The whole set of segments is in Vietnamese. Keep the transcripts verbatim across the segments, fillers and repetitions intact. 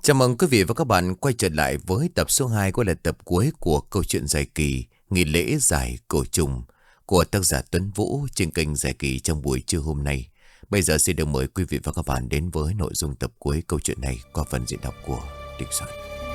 Chào mừng quý vị và các bạn quay trở lại với tập số hai, cũng là tập cuối của câu chuyện dài kỳ Nghi lễ giải cổ trùng của tác giả Tuấn Vũ trên kênh Dài Kỳ trong buổi trưa hôm nay. Bây giờ xin được mời quý vị và các bạn đến với nội dung tập cuối câu chuyện này qua phần diễn đọc của Đình Soạn.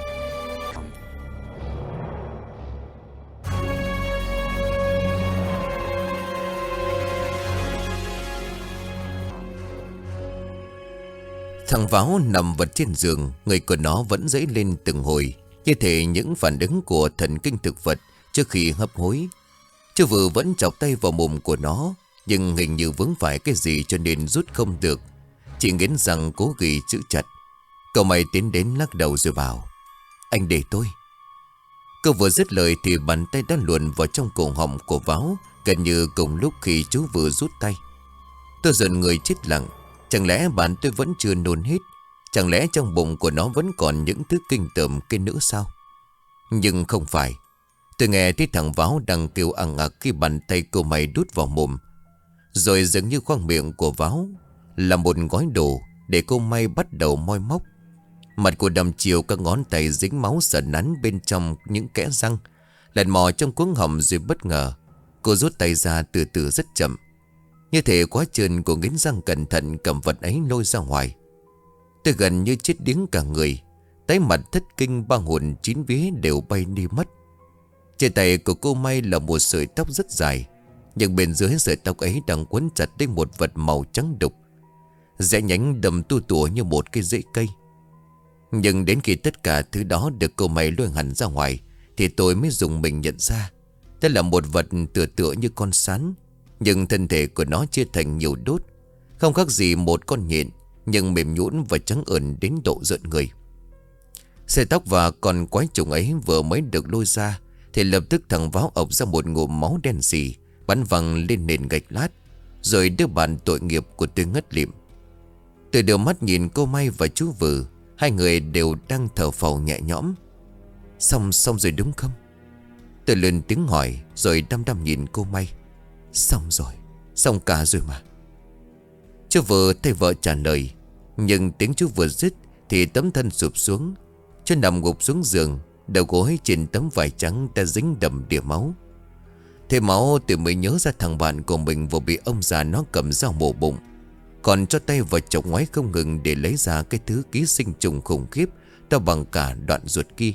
Thằng Váo nằm vật trên giường, người của nó vẫn dấy lên từng hồi, như thể những phản ứng của thần kinh thực vật trước khi hấp hối. Chú Vừ vẫn chọc tay vào mồm của nó, nhưng hình như vướng phải cái gì cho nên rút không được. Chỉ nghiến răng cố ghi chữ chặt. Cậu mày tiến đến lắc đầu rồi bảo: "Anh để tôi." Cậu vừa dứt lời thì bàn tay đã luồn vào trong cổ họng của Váo, gần như cùng lúc khi chú vừa rút tay. Tôi dần người chết lặng. Chẳng lẽ bạn tôi vẫn chưa nôn hết? Chẳng lẽ trong bụng của nó vẫn còn những thứ kinh tởm kia nữa sao? Nhưng không phải. Tôi nghe thấy thằng Váo đang kêu ằng ặc khi bàn tay cô mày đút vào mồm. Rồi dường như khoang miệng của Váo là một gói đồ để cô May bắt đầu moi móc. Mặt của đầm chiều, các ngón tay dính máu sần nắn bên trong những kẽ răng, lần mò trong cuống họng. Rồi bất ngờ cô rút tay ra từ từ rất chậm, như thể quá trơn của nghiến răng cẩn thận cầm vật ấy lôi ra ngoài. Tôi gần như chết điếng cả người, tái mặt thất kinh, ba hồn chín vía đều bay đi mất. Trên tay của cô May là một sợi tóc rất dài, nhưng bên dưới sợi tóc ấy đang quấn chặt đến một vật màu trắng đục, rẽ nhánh đầm tu tủa như một cái rễ cây. Nhưng đến khi tất cả thứ đó được cô May lôi hẳn ra ngoài thì tôi mới dùng mình nhận ra đó là một vật tựa tựa như con sán, nhưng thân thể của nó chia thành nhiều đốt, không khác gì một con nhện, nhưng mềm nhũn và trắng ẩn đến độ rợn người. Sợi tóc và con quái trùng ấy vừa mới được lôi ra thì lập tức thằng Váo ộc ra một ngụm máu đen sì, bắn văng lên nền gạch lát. Rồi đứa bạn tội nghiệp của tôi ngất lịm. Tôi đưa mắt nhìn cô May và chú Vừ. Hai người đều đang thở phào nhẹ nhõm. Xong xong rồi đúng không? Tôi lên tiếng hỏi, rồi đăm đăm nhìn cô May. Xong rồi, xong cả rồi mà. Chú Vừ thay vợ trả lời. Nhưng tiếng chú vừa dứt thì tấm thân sụp xuống. Chú nằm gục xuống giường, đầu gối trên tấm vải trắng đã dính đầm đìa máu. Thế máu tôi mới nhớ ra thằng bạn của mình vừa bị ông già nó cầm dao mổ bụng, còn cho tay vào chọc ngoáy không ngừng để lấy ra cái thứ ký sinh trùng khủng khiếp to bằng cả đoạn ruột kia.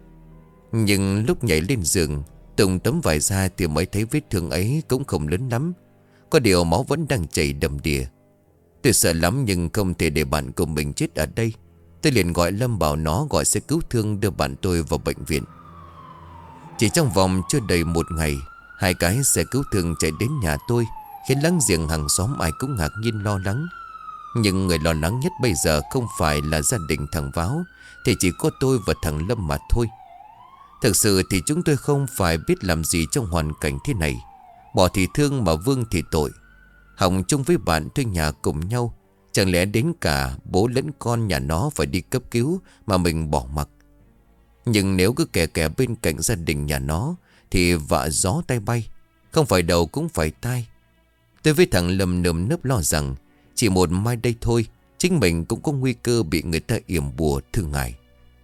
Nhưng lúc nhảy lên giường tung tấm vải ra thì mới thấy vết thương ấy cũng không lớn lắm, có điều máu vẫn đang chảy đầm đìa. Tôi sợ lắm nhưng không thể để bạn của mình chết ở đây. Tôi liền gọi Lâm bảo nó gọi xe cứu thương đưa bạn tôi vào bệnh viện. Chỉ trong vòng chưa đầy một ngày, hai cái xe cứu thương chạy đến nhà tôi, khiến láng giềng hàng xóm ai cũng ngạc nhiên lo lắng. Nhưng người lo lắng nhất bây giờ không phải là gia đình thằng Váo, thì chỉ có tôi và thằng Lâm mà thôi. Thực sự thì chúng tôi không phải biết làm gì trong hoàn cảnh thế này. Bỏ thì thương mà vương thì tội. Hỏng chung với bạn thuê nhà cùng nhau, chẳng lẽ đến cả bố lẫn con nhà nó phải đi cấp cứu mà mình bỏ mặc. Nhưng nếu cứ kè kè bên cạnh gia đình nhà nó thì vạ gió tay bay, không phải đầu cũng phải tai. Tôi với thằng Lâm nơm nớp lo rằng chỉ một mai đây thôi, chính mình cũng có nguy cơ bị người ta yểm bùa thương ngại.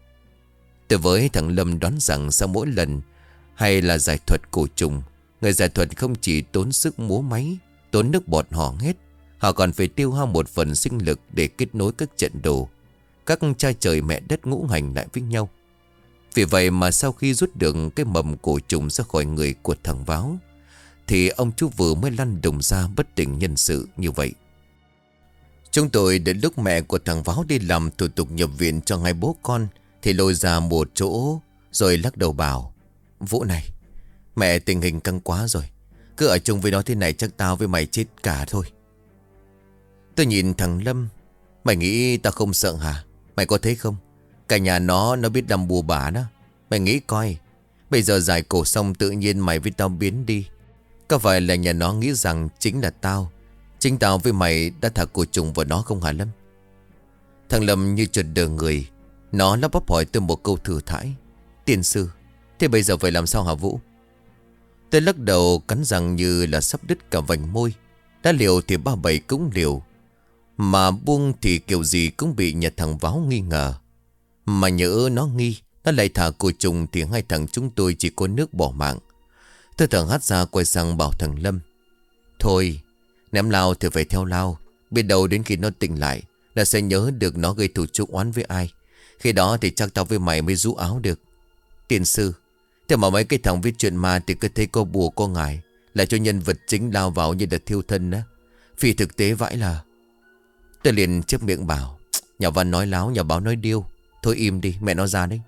Tôi với thằng Lâm đoán rằng sau mỗi lần hay là giải thuật cổ trùng, người giải thuật không chỉ tốn sức múa máy, tốn nước bọt hò hét, họ còn phải tiêu hao một phần sinh lực để kết nối các trận đồ, các cha trời mẹ đất ngũ hành lại với nhau. Vì vậy mà sau khi rút được cái mầm cổ trùng ra khỏi người của thằng Váo thì ông chú vừa mới lăn đùng ra bất tỉnh nhân sự như vậy. Chúng tôi đến lúc mẹ của thằng Váo đi làm thủ tục nhập viện cho hai bố con thì lôi ra một chỗ rồi lắc đầu bảo: "Vũ này, mẹ tình hình căng quá rồi, cứ ở chung với nó thế này chắc tao với mày chết cả thôi." Tôi nhìn thằng Lâm: "Mày nghĩ tao không sợ hả? Mày có thấy không? Cả nhà nó nó biết đâm bùa bả đó. Mày nghĩ coi, bây giờ giải cổ xong tự nhiên mày với tao biến đi, có phải là nhà nó nghĩ rằng chính là tao, chính tao với mày đã thả cổ trùng vào nó không hả Lâm?" Thằng Lâm như chợt đờ người. Nó lắp bắp hỏi tôi một câu thừa thãi: "Tiên sư, thế bây giờ phải làm sao hả Vũ?" Tôi lắc đầu cắn răng như là sắp đứt cả vành môi. Đã liều thì ba bảy cũng liều, mà buông thì kiểu gì cũng bị nhà thằng Váo nghi ngờ. Mà nhỡ nó nghi, nó lại thả cô trùng thì hai thằng chúng tôi chỉ có nước bỏ mạng. Tôi thằng hát ra quay sang bảo thằng Lâm. Thôi, ném lao thì phải theo lao. Biết đâu đến khi nó tỉnh lại là sẽ nhớ được nó gây thù chuốc oán với ai. Khi đó thì chắc tao với mày mới rũ áo được. Tiền sư, thế mà mấy cái thằng viết chuyện ma thì cứ thấy có bùa có ngải, lại cho nhân vật chính lao vào như là thiêu thân á. Phi thực tế vãi là. Tôi liền chép miệng bảo, nhà văn nói láo, nhà báo nói điêu. Thôi im đi, mẹ nó ra đấy.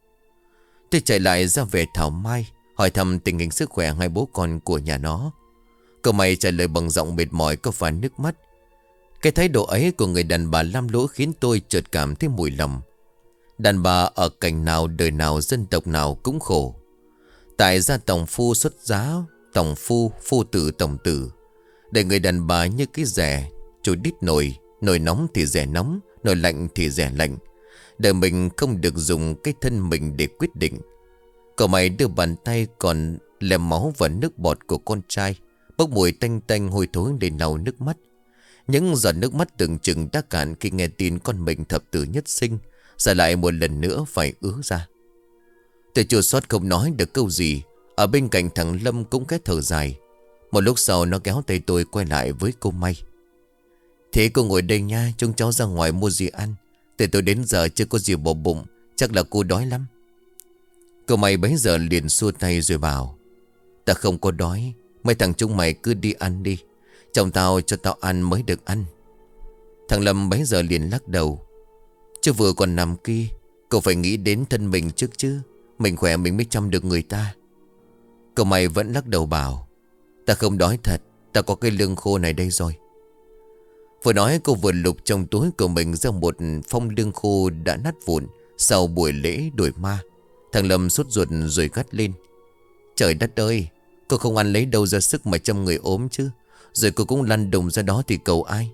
Tôi chạy lại ra về Thảo Mai, hỏi thăm tình hình sức khỏe hai bố con của nhà nó. Cậu mày trả lời bằng giọng mệt mỏi có phần nước mắt. Cái thái độ ấy của người đàn bà lam lũ khiến tôi chợt cảm thấy mùi lòng. Đàn bà ở cảnh nào đời nào dân tộc nào cũng khổ. Tại gia tổng phu xuất giá, tổng phu, phu tử tổng tử. Để người đàn bà như cái rẻ, chủ đít nồi, nồi nóng thì rẻ nóng, nồi lạnh thì rẻ lạnh. Đời mình không được dùng cái thân mình để quyết định. Cậu mày đưa bàn tay còn lem máu và nước bọt của con trai, bốc mùi tanh tanh hôi thối để lau nước mắt. Những giọt nước mắt tưởng chừng đã cạn khi nghe tin con mình thập tử nhất sinh, giờ lại một lần nữa phải ứa ra. Tôi chua xót không nói được câu gì. Ở bên cạnh thằng Lâm cũng cái thở dài. Một lúc sau nó kéo tay tôi quay lại với cô May. Thế cô ngồi đây nha, chúng cháu ra ngoài mua gì ăn. Từ tôi đến giờ chưa có gì bỏ bụng, chắc là cô đói lắm. Cô May bấy giờ liền xua tay rồi bảo, ta không có đói, mấy thằng chúng mày cứ đi ăn đi. Chồng tao cho tao ăn mới được ăn. Thằng Lâm bấy giờ liền lắc đầu. Chứ vừa còn nằm kia, cậu phải nghĩ đến thân mình trước chứ. Mình khỏe mình mới chăm được người ta. Cậu mày vẫn lắc đầu bảo, ta không đói thật, ta có cái lương khô này đây rồi. Vừa nói cô vừa lục trong túi của mình ra một phong lương khô đã nát vụn sau buổi lễ đuổi ma. Thằng Lâm sốt ruột rồi gắt lên. Trời đất ơi, cô không ăn lấy đâu ra sức mà chăm người ốm chứ. Rồi cô cũng lăn đùng ra đó thì cầu ai.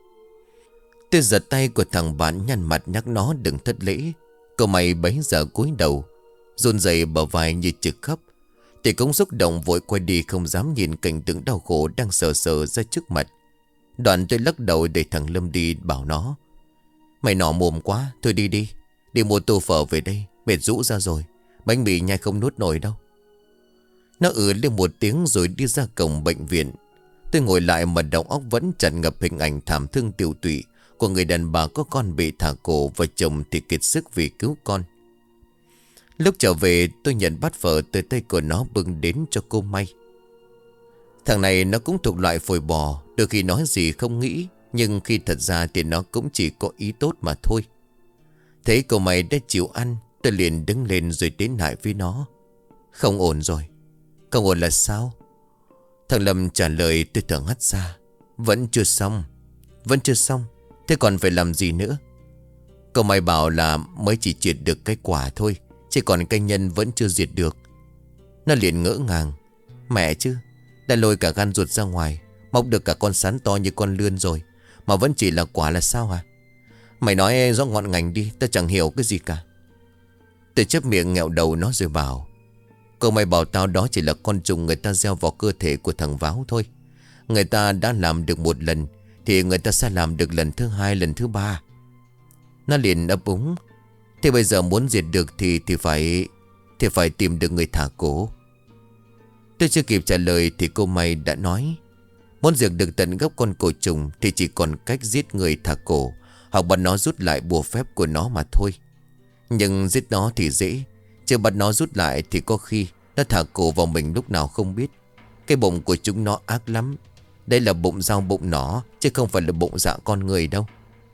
Tôi giật tay của thằng bạn nhăn mặt nhắc nó đừng thất lễ. Cậu mày bấy giờ cúi đầu, run rẩy bờ vai như trực khóc. Thì cũng xúc động vội quay đi, không dám nhìn cảnh tượng đau khổ đang sờ sờ ra trước mặt. Đoạn tôi lắc đầu để thằng Lâm đi, bảo nó, mày nọ mồm quá, thôi đi đi. Đi mua tô phở về đây, mệt rũ ra rồi. Bánh mì nhai không nuốt nổi đâu. Nó ừ lên một tiếng rồi đi ra cổng bệnh viện. Tôi ngồi lại mà đầu óc vẫn tràn ngập hình ảnh thảm thương tiêu tụy của người đàn bà có con bị thả cổ và chồng thì kiệt sức vì cứu con. Lúc trở về tôi nhận bát phở từ tay của nó bưng đến cho cô May. Thằng này nó cũng thuộc loại phồi bò, đôi khi nói gì không nghĩ, nhưng khi thật ra thì nó cũng chỉ có ý tốt mà thôi. Thấy cô May đã chịu ăn, tôi liền đứng lên rồi đến lại với nó. Không ổn rồi. Không ổn là sao? Thằng Lâm trả lời. Tôi thở hắt ra. Vẫn chưa xong. Vẫn chưa xong. Thế còn phải làm gì nữa? Cô May bảo là mới chỉ triệt được cái quả thôi, chứ còn cái nhân vẫn chưa diệt được. Nó liền ngỡ ngàng. Mẹ chứ, đã lôi cả gan ruột ra ngoài, móc được cả con sán to như con lươn rồi, mà vẫn chỉ là quả là sao hả? Mày nói rõ ngọn ngành đi, ta chẳng hiểu cái gì cả. Tôi chép miệng nghẹo đầu nó rồi bảo, cô May bảo tao đó chỉ là con trùng người ta gieo vào cơ thể của thằng Váo thôi. Người ta đã làm được một lần thì người ta sẽ làm được lần thứ hai, lần thứ ba. Nó liền ấp úng. Thế bây giờ muốn diệt được thì thì phải Thì phải tìm được người thả cổ. Tôi chưa kịp trả lời thì cô May đã nói, muốn diệt được tận gốc con cổ trùng thì chỉ còn cách giết người thả cổ, hoặc bắt nó rút lại bùa phép của nó mà thôi. Nhưng giết nó thì dễ, chứ bắt nó rút lại thì có khi nó thả cổ vào mình lúc nào không biết. Cái bụng của chúng nó ác lắm. Đây là bụng dao bụng nó, chứ không phải là bụng dạ con người đâu.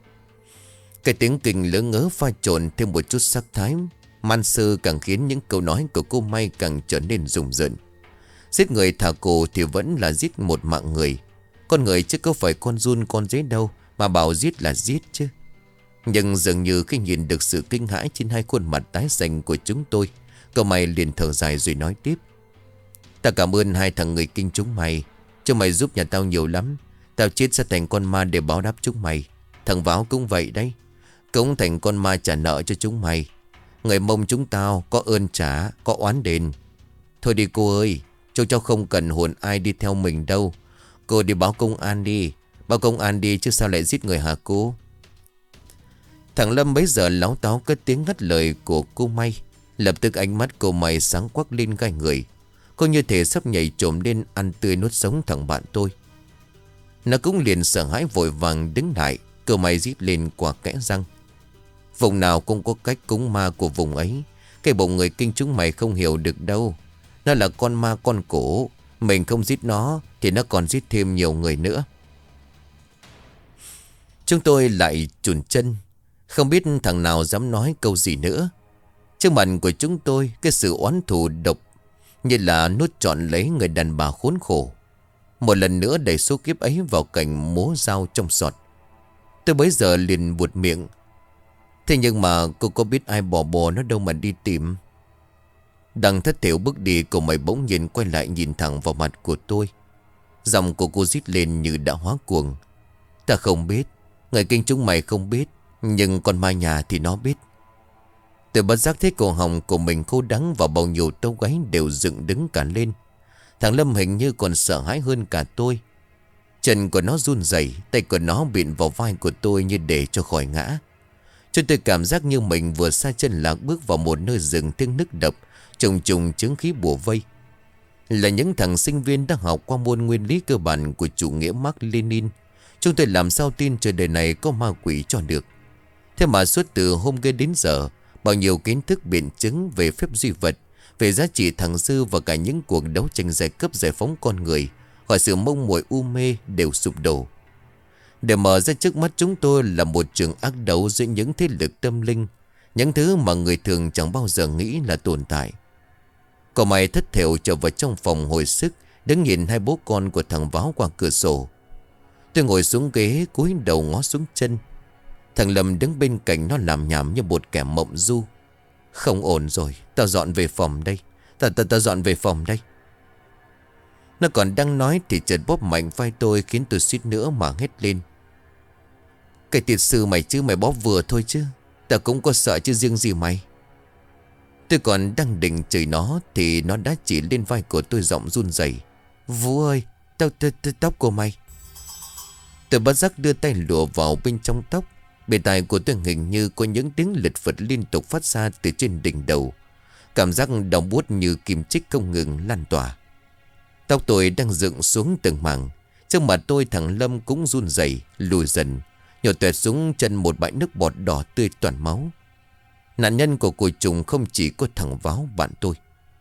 Cái tiếng kinh lỡ ngớ pha trộn thêm một chút sắc thái man sơ càng khiến những câu nói của cô May càng trở nên rùng rợn. Giết người thả cổ thì vẫn là giết một mạng người. Con người chứ có phải con giun con dế đâu mà bảo giết là giết chứ. Nhưng dường như khi nhìn được sự kinh hãi trên hai khuôn mặt tái xanh của chúng tôi, cô May liền thở dài rồi nói tiếp. Ta cảm ơn hai thằng người kinh chúng mày. Chúng mày giúp nhà tao nhiều lắm. Tao chết sẽ thành con ma để báo đáp chúng mày. Thằng Váo cũng vậy đấy, cũng thành con ma trả nợ cho chúng mày. Người Mông chúng tao có ơn trả, có oán đền. Thôi đi cô ơi, chúng cháu không cần hồn ai đi theo mình đâu. Cô đi báo công an đi. Báo công an đi chứ sao lại giết người hả cô? Thằng Lâm bấy giờ láo táo cất tiếng ngắt lời của cô May. Lập tức ánh mắt cô May sáng quắc lên gai người. Cô như thể sắp nhảy trồm lên ăn tươi nuốt sống thằng bạn tôi. Nó cũng liền sợ hãi vội vàng đứng lại. Cô May rít lên qua kẽ răng. Vùng nào cũng có cách cúng ma của vùng ấy. Cái bụng người kinh chúng mày không hiểu được đâu. Nó là con ma con cổ. Mình không giết nó thì nó còn giết thêm nhiều người nữa. Chúng tôi lại chùn chân. Không biết thằng nào dám nói câu gì nữa. Trước mặt của chúng tôi, cái sự oán thù độc như là nuốt trọn lấy người đàn bà khốn khổ. Một lần nữa đẩy số kiếp ấy vào cảnh múa dao trong sọt. Tôi bấy giờ liền buột miệng. Thế nhưng mà cô có biết ai bỏ bò nó đâu mà đi tìm? Đang thất thiểu bước đi, cô mày bỗng nhiên quay lại nhìn thẳng vào mặt của tôi. Giọng của cô rít lên như đã hóa cuồng. Ta không biết, người kinh chúng mày không biết, nhưng con ma nhà thì nó biết. Tôi bất giác thấy cổ họng của mình khô đắng và bao nhiêu tâu gáy đều dựng đứng cả lên. Thằng Lâm hình như còn sợ hãi hơn cả tôi. Chân của nó run rẩy, tay của nó bịn vào vai của tôi như để cho khỏi ngã. Cho tôi cảm giác như mình vừa xa chân lạc bước vào một nơi rừng tiếng nức đập, trùng trùng chứng khí bùa vây. Là những thằng sinh viên đang học qua môn nguyên lý cơ bản của chủ nghĩa Mark Lenin. Chúng tôi làm sao tin trời đời này có ma quỷ cho được. Thế mà suốt từ hôm kia đến giờ, bao nhiêu kiến thức biện chứng về phép duy vật, về giá trị thẳng dư và cả những cuộc đấu tranh giai cấp giải phóng con người khỏi sự mông muội u mê đều sụp đổ. Để mở ra trước mắt chúng tôi là một trường ác đấu giữa những thế lực tâm linh, những thứ mà người thường chẳng bao giờ nghĩ là tồn tại. Cậu mày thất thểu trở vào trong phòng hồi sức, đứng nhìn hai bố con của thằng Váo qua cửa sổ. Tôi ngồi xuống ghế cúi đầu ngó xuống chân. Thằng Lâm đứng bên cạnh nó làm nhảm như một kẻ mộng du. Không ổn rồi, tao dọn về phòng đây. Tao tao tao dọn về phòng đây. Nó còn đang nói thì chợt bóp mạnh vai tôi khiến tôi suýt nữa mà hét lên. Cái tiệt sư mày chứ, mày bóp vừa thôi chứ. Tao cũng có sợ chứ riêng gì mày. Tôi còn đang định chửi nó thì nó đã chỉ lên vai của tôi giọng run rẩy. Vũ ơi, tao tao tao tóc của mày. Tôi bất giác đưa tay lùa vào bên trong tóc. Bề tai của tôi hình như có những tiếng lật phật liên tục phát ra từ trên đỉnh đầu. Cảm giác đau buốt như kim chích không ngừng lan tỏa. Tóc tôi đang dựng xuống từng mảng. Trước mặt tôi thằng Lâm cũng run rẩy lùi dần, nhổ tuẹt xuống chân một bãi nước bọt đỏ tươi toàn máu. Nạn nhân của cuộc trùng không chỉ có thằng Váo bạn tôi.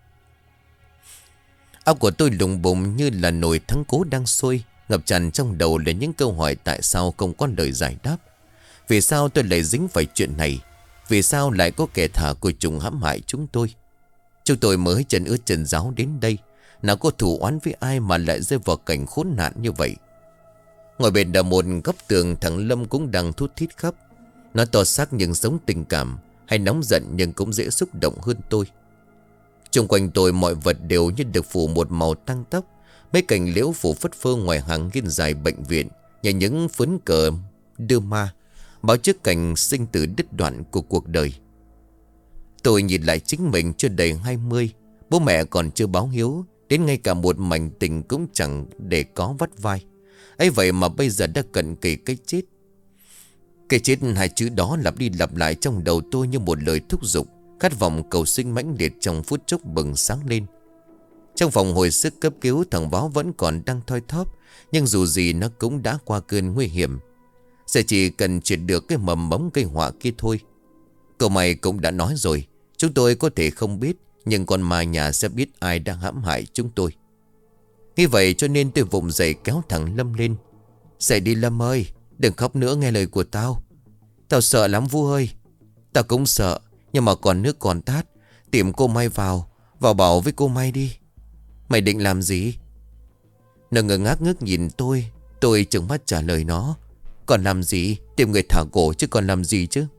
Áo của tôi lùng bùng như là nồi thắng cố đang sôi. Ngập tràn trong đầu là những câu hỏi tại sao không có lời giải đáp. Vì sao tôi lại dính phải chuyện này? Vì sao lại có kẻ thả của trùng hãm hại chúng tôi? Chúng tôi mới chân ướt chân ráo đến đây, nào có thù oán với ai mà lại rơi vào cảnh khốn nạn như vậy. Ngồi bên đà một góc tường, thằng Lâm cũng đang thút thít khóc. Nó to xác nhưng sống tình cảm, hay nóng giận nhưng cũng dễ xúc động hơn tôi. Xung quanh tôi mọi vật đều như được phủ một màu tăng tóc. Mấy cành liễu phủ phất phơ ngoài hàng hiên dài bệnh viện, như những phấn cờ đưa ma, báo trước cảnh sinh tử đứt đoạn của cuộc đời. Tôi nhìn lại chính mình chưa đầy hai mươi, bố mẹ còn chưa báo hiếu, đến ngay cả một mảnh tình cũng chẳng để có vắt vai. Ấy vậy mà bây giờ đã cận kề cái chết. Cái chết, hai chữ đó lặp đi lặp lại trong đầu tôi như một lời thúc giục, khát vọng cầu sinh mãnh liệt trong phút chốc bừng sáng lên. Trong phòng hồi sức cấp cứu, thằng Váo vẫn còn đang thoi thóp, nhưng dù gì nó cũng đã qua cơn nguy hiểm. Sẽ chỉ cần triệt được cái mầm mống gây họa kia thôi. Cậu mày cũng đã nói rồi, chúng tôi có thể không biết, nhưng con ma nhà sẽ biết ai đang hãm hại chúng tôi. Nghĩ vậy cho nên tôi vùng dậy kéo thằng Lâm lên. Dậy đi Lâm ơi, đừng khóc nữa nghe lời của tao. Tao sợ lắm Vũ ơi. Tao cũng sợ, nhưng mà còn nước còn tát. Tìm cô May vào, vào bảo với cô May đi. Mày định làm gì? Nó ngơ ngác ngước nhìn tôi. Tôi trừng mắt trả lời nó. Còn làm gì? Tìm người thả cổ chứ còn làm gì chứ?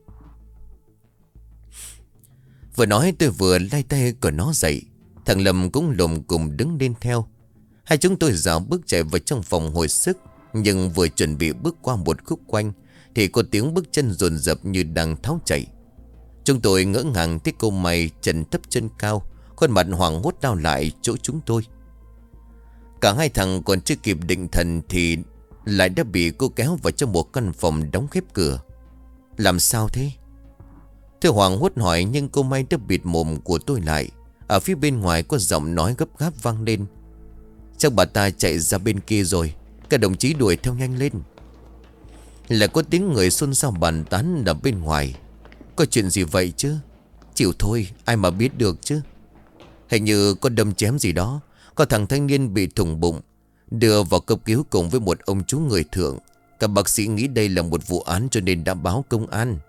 Vừa nói tôi vừa lay tay của nó dậy. Thằng Lâm cũng lồm cùng đứng lên theo. Hai chúng tôi dạo bước chạy vào trong phòng hồi sức. Nhưng vừa chuẩn bị bước qua một khúc quanh thì có tiếng bước chân dồn dập như đang tháo chạy. Chúng tôi ngỡ ngàng thấy cô May chân thấp chân cao, khuôn mặt hoảng hốt đau lại chỗ chúng tôi. Cả hai thằng còn chưa kịp định thần thì lại đã bị cô kéo vào trong một căn phòng đóng khép cửa. Làm sao thế? Tôi hoảng hốt hỏi, nhưng cô May đã bịt mồm của tôi lại. Ở phía bên ngoài có giọng nói gấp gáp vang lên. Chắc bà ta chạy ra bên kia rồi. Các đồng chí đuổi theo nhanh lên. Lại có tiếng người xôn xao bàn tán ở bên ngoài. Có chuyện gì vậy chứ? Chịu thôi, ai mà biết được chứ. Hình như có đâm chém gì đó. Có thằng thanh niên bị thủng bụng, đưa vào cấp cứu cùng với một ông chú người thượng. Các bác sĩ nghĩ đây là một vụ án cho nên đã báo công an.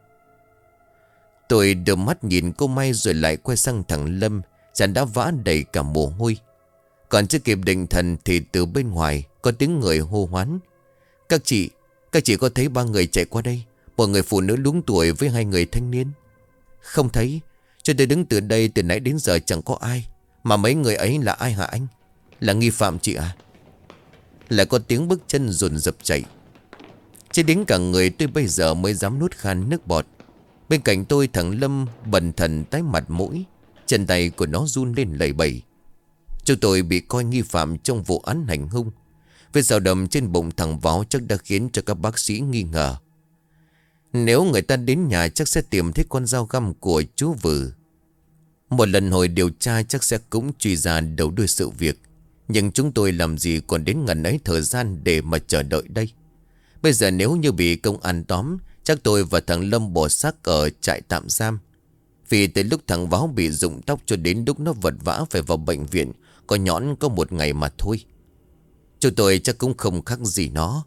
Tôi đưa mắt nhìn cô May rồi lại quay sang thằng Lâm. Chàng đã vã đầy cả mồ hôi. Còn chưa kịp định thần thì từ bên ngoài có tiếng người hô hoán. Các chị, các chị có thấy ba người chạy qua đây? Một người phụ nữ luống tuổi với hai người thanh niên. Không thấy. Cho tôi đứng từ đây từ nãy đến giờ chẳng có ai. Mà mấy người ấy là ai hả anh? Là nghi phạm chị à? Lại có tiếng bước chân dồn dập chạy. Chỉ đến cả người tôi bây giờ mới dám nuốt khan nước bọt. Bên cạnh tôi thằng Lâm bần thần tái mặt mũi. Chân tay của nó run lên lẩy bẩy. Chúng tôi bị coi nghi phạm trong vụ án hành hung. Vết dao đầm trên bụng thằng Váo chắc đã khiến cho các bác sĩ nghi ngờ. Nếu người ta đến nhà chắc sẽ tìm thấy con dao găm của chú Vừ. Một lần hồi điều tra chắc sẽ cũng truy ra đầu đuôi sự việc. Nhưng chúng tôi làm gì còn đến ngần ấy thời gian để mà chờ đợi đây. Bây giờ nếu như bị công an tóm, chắc tôi và thằng Lâm bỏ xác ở trại tạm giam. Vì từ lúc thằng Váo bị rụng tóc cho đến lúc nó vật vã phải vào bệnh viện, có nhõn có một ngày mà thôi. Chúng tôi chắc cũng không khác gì nó.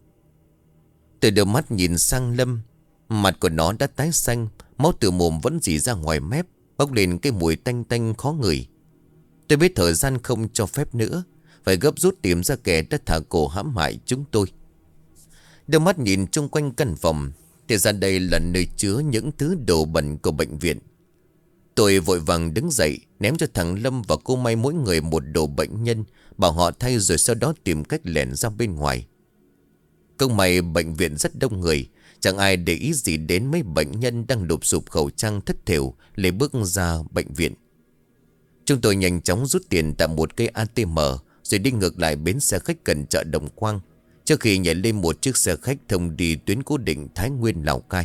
Tôi đưa mắt nhìn sang Lâm. Mặt của nó đã tái xanh, máu từ mồm vẫn rỉ ra ngoài mép, bốc lên cái mùi tanh tanh khó ngửi. Tôi biết thời gian không cho phép nữa, phải gấp rút tìm ra kẻ đã thả cổ hãm hại chúng tôi. Đưa mắt nhìn chung quanh căn phòng, thì ra đây là nơi chứa những thứ đồ bẩn của bệnh viện. Tôi vội vàng đứng dậy, ném cho thằng Lâm và cô May mỗi người một đồ bệnh nhân, bảo họ thay rồi sau đó tìm cách lẻn ra bên ngoài. Công may bệnh viện rất đông người, chẳng ai để ý gì đến mấy bệnh nhân đang lụp sụp khẩu trang thất thểu để bước ra bệnh viện. Chúng tôi nhanh chóng rút tiền tại một cây a tê em rồi đi ngược lại bến xe khách gần chợ Đồng Quang, trước khi nhảy lên một chiếc xe khách thông đi tuyến cố định Thái Nguyên Lào Cai.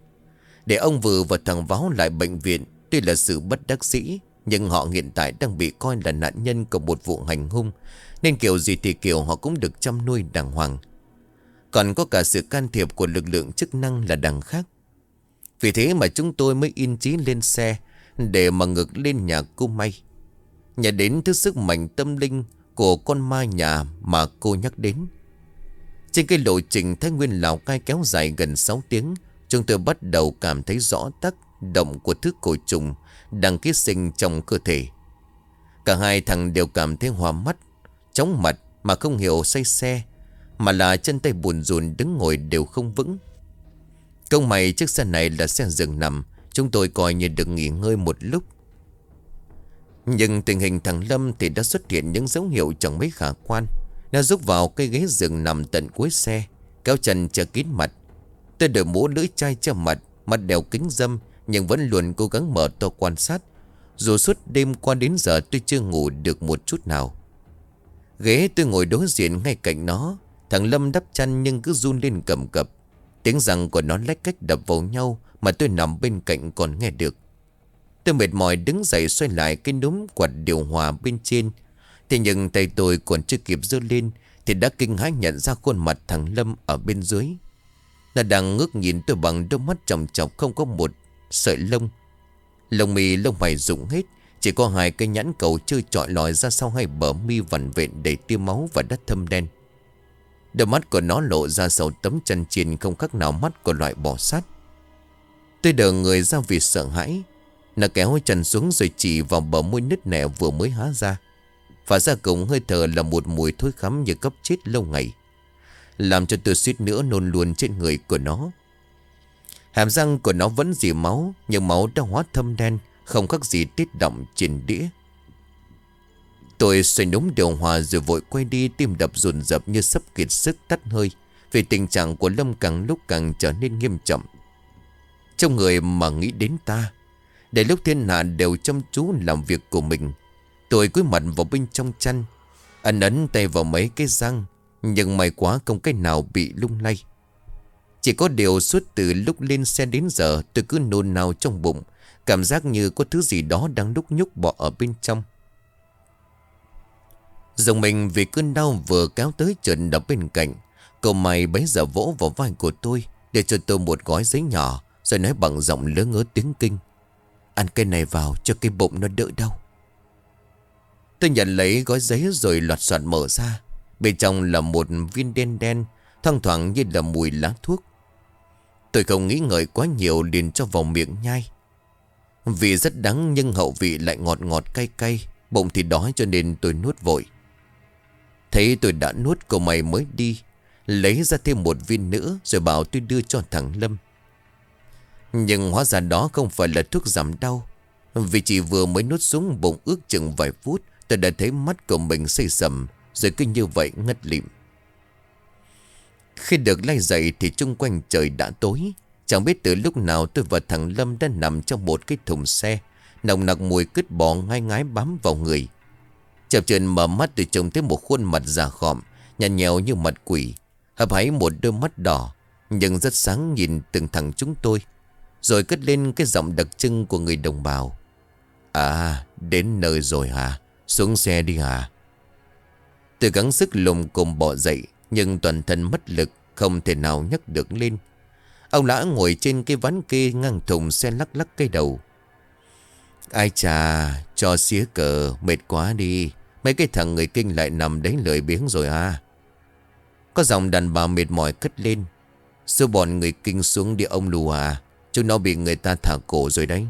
Để ông Vừ và thằng Váo lại bệnh viện tuy là sự bất đắc dĩ, nhưng họ hiện tại đang bị coi là nạn nhân của một vụ hành hung, nên kiểu gì thì kiểu họ cũng được chăm nuôi đàng hoàng. Còn có cả sự can thiệp của lực lượng chức năng là đằng khác. Vì thế mà chúng tôi mới yên chí lên xe để mà ngược lên nhà cô May. Nhà đến thứ sức mạnh tâm linh của con ma nhà mà cô nhắc đến. Trên cái lộ trình Thái Nguyên Lào Cai kéo dài gần sáu tiếng, chúng tôi bắt đầu cảm thấy rõ tác động của thứ cổ trùng đang ký sinh trong cơ thể. Cả hai thằng đều cảm thấy hoa mắt, chóng mặt mà không hiểu say xe, mà là chân tay buồn rùn đứng ngồi đều không vững. Công may chiếc xe này là xe giường nằm, chúng tôi coi như được nghỉ ngơi một lúc. Nhưng tình hình thằng Lâm thì đã xuất hiện những dấu hiệu chẳng mấy khả quan. Nó rúc vào cây ghế giường nằm tận cuối xe, kéo chân che kín mặt. Tôi đội mũ lưỡi chai che mặt, mặt đeo kính râm, nhưng vẫn luôn cố gắng mở to quan sát. Dù suốt đêm qua đến giờ tôi chưa ngủ được một chút nào. Ghế tôi ngồi đối diện ngay cạnh nó. Thằng Lâm đắp chăn nhưng cứ run lên cầm cập. Tiếng răng của nó lách cách đập vào nhau mà tôi nằm bên cạnh còn nghe được. Tôi mệt mỏi đứng dậy xoay lại cái núm quạt điều hòa bên trên. Thế nhưng tay tôi còn chưa kịp giơ lên thì đã kinh hãi nhận ra khuôn mặt thằng Lâm ở bên dưới. Nó đang ngước nhìn tôi bằng đôi mắt tròng trọc không có một sợi lông. Lông mi lông mày rụng hết, chỉ có hai cây nhãn cầu chơi trọi lòi ra sau hai bờ mi vằn vện đầy tia máu và đất thâm đen. Đôi mắt của nó lộ ra sau tấm chân chiên không khác nào mắt của loại bò sát. Tôi đờ người ra vì sợ hãi. Nó kéo chân xuống rồi chỉ vào bờ môi nứt nẻ vừa mới há ra. Và ra cùng hơi thở là một mùi thối khắm như cấp chết lâu ngày, làm cho tôi suýt nữa nôn luôn trên người của nó. Hàm răng của nó vẫn dì máu, nhưng máu đã hóa thâm đen, không khác gì tiết đọng trên đĩa. Tôi xoay núm điều hòa rồi vội quay đi, tim đập dồn dập như sắp kiệt sức tắt hơi, vì tình trạng của Lâm càng lúc càng trở nên nghiêm trọng. Trong người mà nghĩ đến ta, để lúc thiên hạ đều chăm chú làm việc của mình, tôi cúi mặt vào bên trong chăn, ấn ấn tay vào mấy cái răng, nhưng may quá không cái nào bị lung lay. Chỉ có điều suốt từ lúc lên xe đến giờ tôi cứ nôn nao trong bụng, cảm giác như có thứ gì đó đang đúc nhúc bọ ở bên trong. Dùng mình vì cơn đau vừa kéo tới trần đập bên cạnh. Cậu mày bấy giờ vỗ vào vai của tôi, để cho tôi một gói giấy nhỏ, rồi nói bằng giọng lớ ngớ tiếng Kinh: ăn cái này vào cho cái bụng nó đỡ đau. Tôi nhận lấy gói giấy rồi loạt soạt mở ra. Bên trong là một viên đen đen, thoang thoảng như là mùi lá thuốc. Tôi không nghĩ ngợi quá nhiều, liền cho vào miệng nhai. Vị rất đắng nhưng hậu vị lại ngọt ngọt cay cay. Bụng thì đói cho nên tôi nuốt vội. Thấy tôi đã nuốt, cậu mày mới đi lấy ra thêm một viên nữa, rồi bảo tôi đưa cho thằng Lâm. Nhưng hóa ra đó không phải là thuốc giảm đau. Vì chỉ vừa mới nuốt xuống bụng ước chừng vài phút, tôi đã thấy mắt của mình xây sầm, rồi cứ như vậy ngất lịm. Khi được lay dậy thì chung quanh trời đã tối. Chẳng biết từ lúc nào tôi và thằng Lâm đã nằm trong một cái thùng xe, nồng nặc mùi cứt bò ngai ngái bám vào người. Chợt chợt mở mắt, tôi trông thấy một khuôn mặt già khòm, nhăn nhèo như mặt quỷ, hấp háy một đôi mắt đỏ nhưng rất sáng nhìn từng thằng chúng tôi, rồi cất lên cái giọng đặc trưng của người đồng bào: à, đến nơi rồi hả? Xuống xe đi hả? Tôi gắng sức lùm cùm bò dậy, nhưng toàn thân mất lực, không thể nào nhấc được lên. Ông lão ngồi trên cái ván kê ngang thùng xe lắc lắc cái đầu: ai chà, cho xía cờ, mệt quá đi. Mấy cái thằng người Kinh lại nằm đấy lười biếng rồi à? Có giọng đàn bà mệt mỏi cất lên: số bọn người Kinh xuống đi ông lù à, chúng nó bị người ta thả cổ rồi đấy.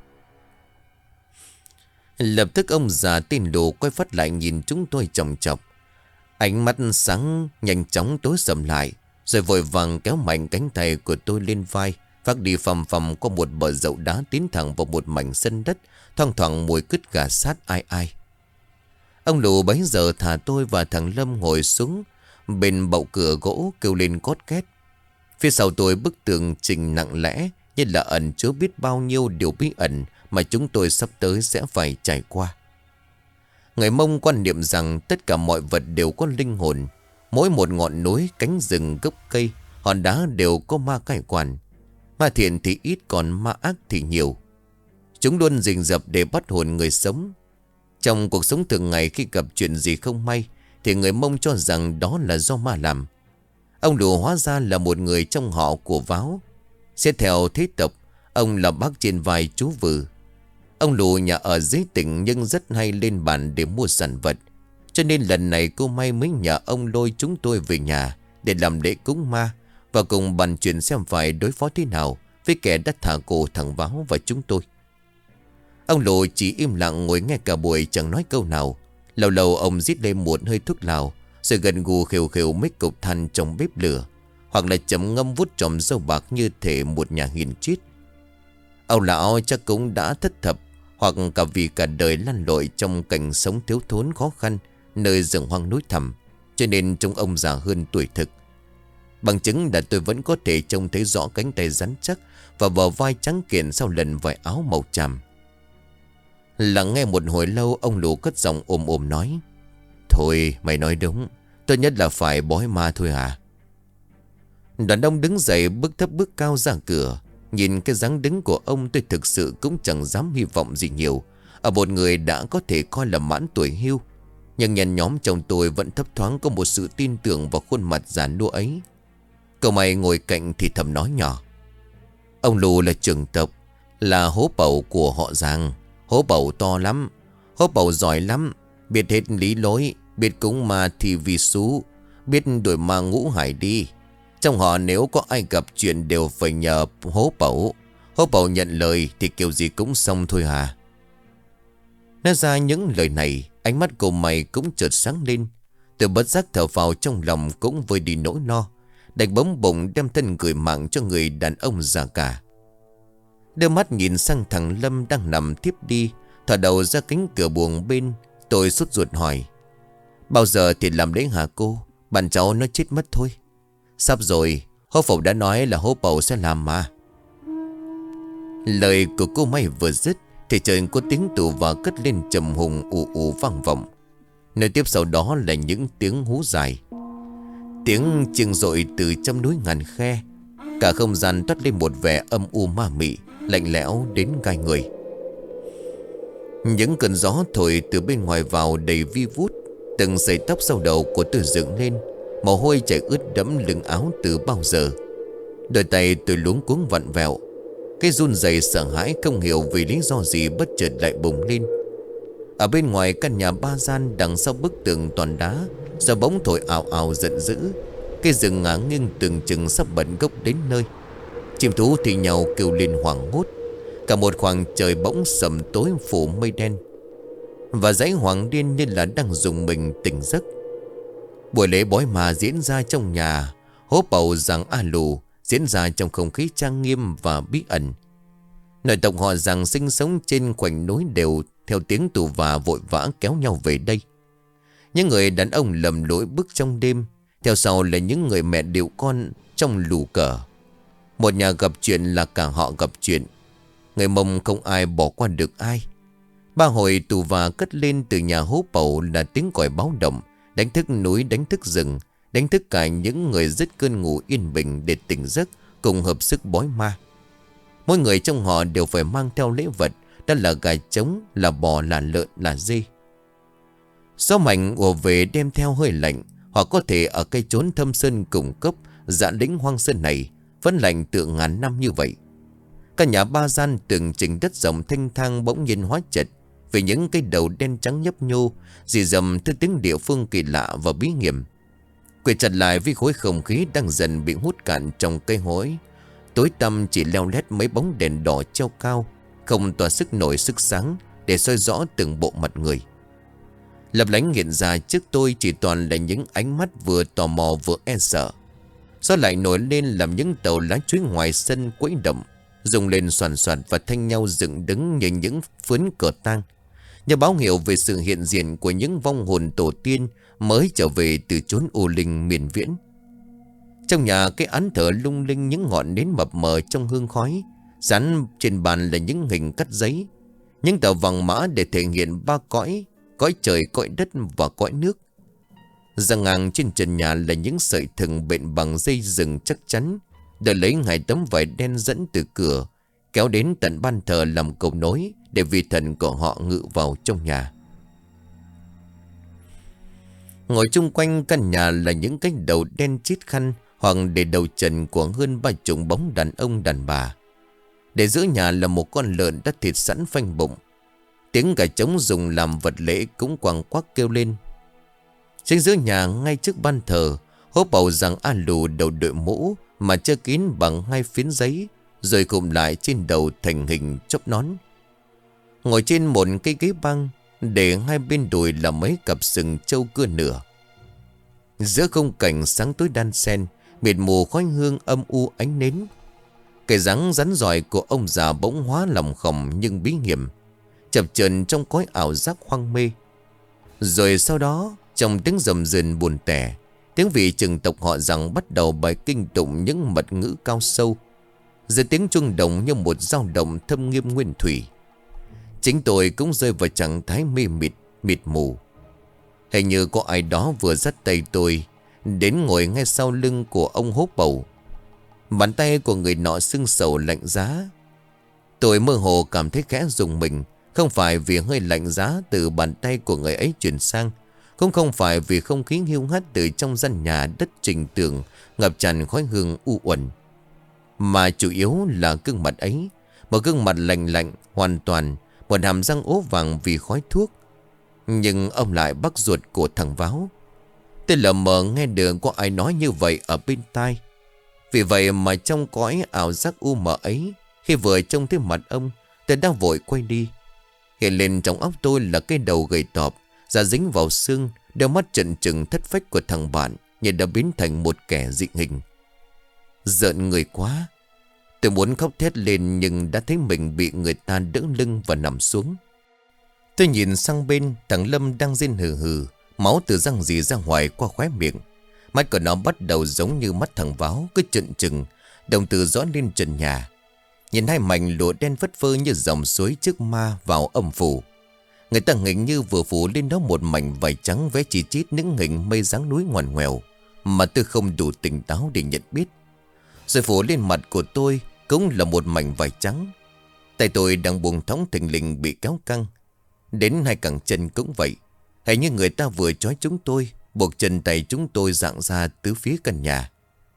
Lập tức ông già tên Lù quay phát lại nhìn chúng tôi chòng chọc. Ánh mắt sáng nhanh chóng tối sầm lại, rồi vội vàng kéo mạnh cánh tay của tôi lên vai, vác đi phầm phầm qua một bờ dậu đá, tiến thẳng vào một mảnh sân đất, thoang thoảng mùi cứt gà sát ai ai. Ông Lù bấy giờ thả tôi và thằng Lâm ngồi xuống bên bậu cửa gỗ, kêu lên cót két. Phía sau tôi bức tường trình nặng lẽ, như là ẩn chứa biết bao nhiêu điều bí ẩn mà chúng tôi sắp tới sẽ phải trải qua. Người Mông quan niệm rằng tất cả mọi vật đều có linh hồn. Mỗi một ngọn núi, cánh rừng, gốc cây, hòn đá đều có ma cai quản. Ma thiện thì ít, còn ma ác thì nhiều. Chúng luôn rình rập để bắt hồn người sống. Trong cuộc sống thường ngày, khi gặp chuyện gì không may thì người Mông cho rằng đó là do ma làm. Ông Lù hóa ra là một người trong họ của Váo. Xét theo thế tộc, ông là bác trên vai chú Vừ. Ông Lù nhà ở dưới tỉnh nhưng rất hay lên bàn để mua sản vật. Cho nên lần này cô May mới nhờ ông lôi chúng tôi về nhà để làm lễ cúng ma, và cùng bàn chuyện xem phải đối phó thế nào với kẻ đã thả cổ thằng Váo và chúng tôi. Ông Lù chỉ im lặng ngồi nghe cả buổi, chẳng nói câu nào. Lâu lâu ông rít lên một hơi thuốc lào, rồi gần gù khều khều mấy cục than trong bếp lửa, hoặc là chấm ngâm vút tròm dâu bạc như thể một nhà hiền triết. Ông lão chắc cũng đã thất thập, hoặc cả vì cả đời lăn lội trong cảnh sống thiếu thốn khó khăn nơi rừng hoang núi thẳm, cho nên trông ông già hơn tuổi thực. Bằng chứng là tôi vẫn có thể trông thấy rõ cánh tay rắn chắc và bờ vai trắng kiện sau lần vải áo màu tràm. Lắng nghe một hồi lâu, ông Lù cất giọng ồm ồm nói: thôi mày nói đúng, tốt nhất là phải bói ma thôi hả? Đàn ông đứng dậy bước thấp bước cao ra cửa. Nhìn cái dáng đứng của ông, tôi thực sự cũng chẳng dám hy vọng gì nhiều ở một người đã có thể coi là mãn tuổi hưu. Nhưng nhân nhóm chồng tôi vẫn thấp thoáng có một sự tin tưởng vào khuôn mặt già nua ấy. Cậu Mày ngồi cạnh thì thầm nói nhỏ: ông Lù là trưởng tộc, là hố bầu của họ Giang. Hố bầu to lắm, hố bầu giỏi lắm, biết hết lý lối, biết cúng ma thì vì xú, biết đuổi ma ngũ hải đi. Trong họ nếu có ai gặp chuyện đều phải nhờ hố bầu. Hố bầu nhận lời thì kiểu gì cũng xong thôi hả? Nói ra những lời này, ánh mắt của mày cũng chợt sáng lên. Tôi bất giác thở phào trong lòng, cũng vơi đi nỗi lo, đành bấm bụng đem thân gửi mạng cho người đàn ông già cả. Đưa mắt nhìn sang thằng Lâm đang nằm thiếp đi, thò đầu ra cánh cửa buồng bên. Tôi sốt ruột hỏi: bao giờ thì làm lễ hả cô? Bạn cháu nó chết mất thôi. Sắp rồi, hố phẩu đã nói là hố bầu sẽ làm mà. Lời của cô May vừa dứt thì trời có tiếng tù và cất lên trầm hùng ù ù vang vọng. Nơi tiếp sau đó là những tiếng hú dài, tiếng chiêng rội từ trong núi ngàn khe. Cả không gian toát lên một vẻ âm u ma mị, lạnh lẽo đến gai người. Những cơn gió thổi từ bên ngoài vào đầy vi vút. Từng sợi tóc sau đầu của Tôi dựng lên, mồ hôi chảy ướt đẫm lưng áo từ bao giờ. Đôi tay Tôi luống cuống vặn vẹo. Cái run rẩy sợ hãi không hiểu vì lý do gì bất chợt lại bùng lên. Ở bên ngoài căn nhà ba gian, đằng sau bức tường toàn đá, gió bỗng thổi ào ào giận dữ. Cái rừng ngả nghiêng từng chừng sắp bật gốc đến nơi. Chim thú thì nhau kêu lên hoảng hốt. Cả một khoảng trời bỗng sầm tối phủ mây đen, và dãy hoàng điên như là đang dùng mình tỉnh giấc. Buổi lễ bói ma diễn ra trong nhà hố bầu rằng A Lù, diễn ra trong không khí trang nghiêm và bí ẩn. Nội tộc họ rằng sinh sống trên khoảnh núi đều theo tiếng tù và vội vã kéo nhau về đây. Những người đàn ông lầm lỗi bước trong đêm, theo sau là những người mẹ điệu con trong lù cờ. Một nhà gặp chuyện là cả họ gặp chuyện. Người Mông không ai bỏ qua được ai. Ba hồi tù và cất lên từ nhà hố bầu là tiếng còi báo động, đánh thức núi, đánh thức rừng, đánh thức cả những người dứt cơn ngủ yên bình để tỉnh giấc, cùng hợp sức bói ma. Mỗi người trong họ đều phải mang theo lễ vật, đó là gà trống, là bò, là lợn, là dê. Gió mạnh ùa về đem theo hơi lạnh. Họ có thể ở cây chốn thâm sơn cùng cấp, dạ lĩnh hoang sơn này vẫn lạnh tựa ngàn năm như vậy. Căn nhà ba gian từng trình đất rộng thanh thang bỗng nhiên hóa chật vì những cây đầu đen trắng nhấp nhô, rì rầm theo tiếng địa phương kỳ lạ và bí hiểm. Quay chặt lại với khối không khí đang dần bị hút cạn trong cây hối. Tối tăm chỉ leo lét mấy bóng đèn đỏ treo cao, không tỏa sức nổi sức sáng để soi rõ từng bộ mặt người. Lập lánh hiện ra trước tôi chỉ toàn là những ánh mắt vừa tò mò vừa e sợ. Gió lại nổi lên làm những tàu lá chuối ngoài sân quẫy động, rung lên soàn soạt và thanh nhau dựng đứng như những phướn cờ tang, như báo hiệu về sự hiện diện của những vong hồn tổ tiên mới trở về từ chốn u linh miền viễn. Trong nhà cái án thờ lung linh những ngọn nến mập mờ trong hương khói, dán trên bàn là những hình cắt giấy, những tờ vàng mã để thể hiện ba cõi: cõi trời, cõi đất và cõi nước. Giang ngang trên trần nhà là những sợi thừng bện bằng dây rừng chắc chắn, đợi lấy hai tấm vải đen dẫn từ cửa kéo đến tận ban thờ làm cầu nối để vị thần của họ ngự vào trong nhà. Ngồi chung quanh căn nhà là những cái đầu đen chít khăn hoặc để đầu trần của hơn ba chục bóng đàn ông đàn bà. Để giữa nhà là một con lợn đã thịt sẵn phanh bụng. Tiếng gà trống dùng làm vật lễ cũng quàng quắc kêu lên. Trên giữa nhà ngay trước ban thờ, hố bầu rằng A Lù đầu đội mũ mà che kín bằng hai phiến giấy, rồi cụm lại trên đầu thành hình chóp nón. Ngồi trên một cây ghế băng, để hai bên đùi là mấy cặp sừng trâu cưa nửa. Giữa không cảnh sáng tối đan xen, mịt mù khói hương âm u ánh nến. Cái dáng rắn giỏi của ông già bỗng hóa lòng khòng nhưng bí hiểm, chập chờn trong cõi ảo giác hoang mê. Rồi sau đó, trong tiếng rầm rền buồn tẻ, tiếng vị trừng tộc họ rằng bắt đầu bài kinh tụng những mật ngữ cao sâu. Giờ tiếng chuông đồng như một dao động thâm nghiêm nguyên thủy. Chính tôi cũng rơi vào trạng thái mê mịt, mịt mù. Hình như có ai đó vừa dắt tay tôi đến ngồi ngay sau lưng của ông hố bầu. Bàn tay của người nọ sưng sầu lạnh giá. Tôi mơ hồ cảm thấy khẽ rùng mình, không phải vì hơi lạnh giá từ bàn tay của người ấy chuyển sang, cũng không phải vì không khí hiu hắt từ trong gian nhà đất trình tường ngập tràn khói hương u uẩn, mà chủ yếu là gương mặt ấy, một gương mặt lạnh lạnh hoàn toàn, một hàm răng ố vàng vì khói thuốc. Nhưng ông lại bắt ruột của thằng Váo. Tôi lờ mờ nghe được có ai nói như vậy ở bên tai. Vì vậy mà trong cõi ảo giác u mờ ấy, khi vừa trông thấy mặt ông, tôi đã vội quay đi. Hiện lên trong óc tôi là cái đầu gầy tọp, da dính vào xương, đôi mắt trợn trừng thất phách của thằng bạn như đã biến thành một kẻ dị hình. Giận người quá. Tôi muốn khóc thét lên nhưng đã thấy mình bị người ta đỡ lưng và nằm xuống. Tôi nhìn sang bên, thằng Lâm đang rên hừ hừ, máu từ răng rỉ ra ngoài qua khóe miệng. Mắt của nó bắt đầu giống như mắt thằng Váo, cứ trợn trừng, đồng tử rõ lên trần nhà. Nhìn hai mảnh lụa đen phất phơ như dòng suối trước ma vào âm phủ. Người ta hình như vừa phủ lên đó một mảnh vải trắng vẽ chi chít những hình mây dáng núi ngoằn ngoèo mà tôi không đủ tỉnh táo để nhận biết. Rồi phủ lên mặt của tôi cũng là một mảnh vải trắng. Tay tôi đang buông thõng thình lình bị kéo căng. Đến hai cẳng chân cũng vậy. Hình như người ta vừa trói chúng tôi, buộc chân tay chúng tôi dạng ra tứ phía căn nhà.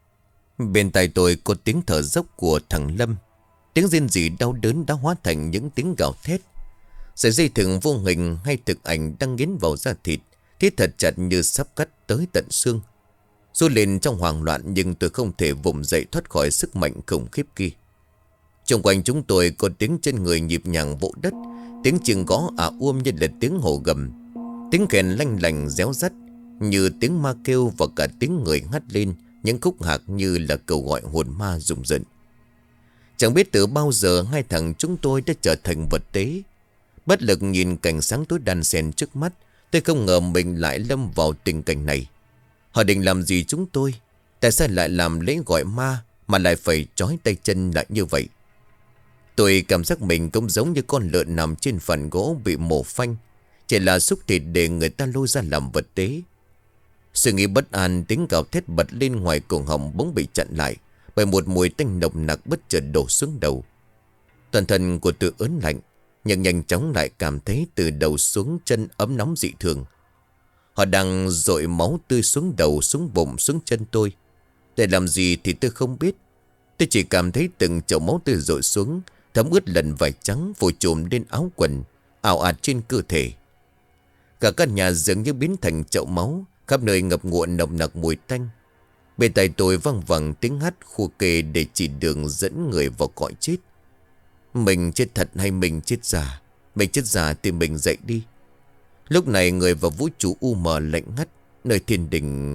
Bên tai tôi có tiếng thở dốc của thằng Lâm. Tiếng rên rỉ đau đớn đã hóa thành những tiếng gào thét. Sợi dây thừng vô hình hay thực ảnh đang nghiến vào da thịt, thiết thật chặt như sắp cắt tới tận xương. Rú lên trong hoảng loạn, nhưng tôi không thể vùng dậy thoát khỏi sức mạnh khủng khiếp kia. Xung quanh chúng tôi có tiếng chân người nhịp nhàng vỗ đất, tiếng chừng gõ ả uôm như là tiếng hổ gầm, tiếng kèn lanh lành réo rắt như tiếng ma kêu, và cả tiếng người ngắt lên những khúc hạc như là cầu gọi hồn ma rùng rợn. Chẳng biết từ bao giờ hai thằng chúng tôi đã trở thành vật tế. Bất lực nhìn cảnh sáng tối đan xen trước mắt, tôi không ngờ mình lại lâm vào tình cảnh này. Họ định làm gì chúng tôi? Tại sao lại làm lễ gọi ma mà lại phải trói tay chân lại như vậy? Tôi cảm giác mình cũng giống như con lợn nằm trên phần gỗ bị mổ phanh, chỉ là xúc thịt để người ta lôi ra làm vật tế. Suy nghĩ bất an, tiếng gào thét bật lên ngoài cổ họng bỗng bị chặn lại bởi một mùi tanh nồng nặc bất chợt đổ xuống đầu. Toàn thân của tôi ớn lạnh, nhưng nhanh chóng lại cảm thấy từ đầu xuống chân ấm nóng dị thường. Họ đang dội máu tươi xuống đầu, xuống bụng, xuống chân tôi. Để làm gì thì tôi không biết. Tôi chỉ cảm thấy từng chậu máu tươi dội xuống, thấm ướt lần vải trắng phủ trùm lên áo quần, ảo ạt trên cơ thể. Cả căn nhà dường như biến thành chậu máu, khắp nơi ngập ngụa nồng nặc mùi tanh. Bên tai tôi văng vẳng tiếng hát khua kê để chỉ đường dẫn người vào cõi chết. Mình chết thật hay mình chết giả? Mình chết giả thì mình dậy đi. Lúc này người vào vũ trụ u mờ lạnh ngắt, nơi thiên đình.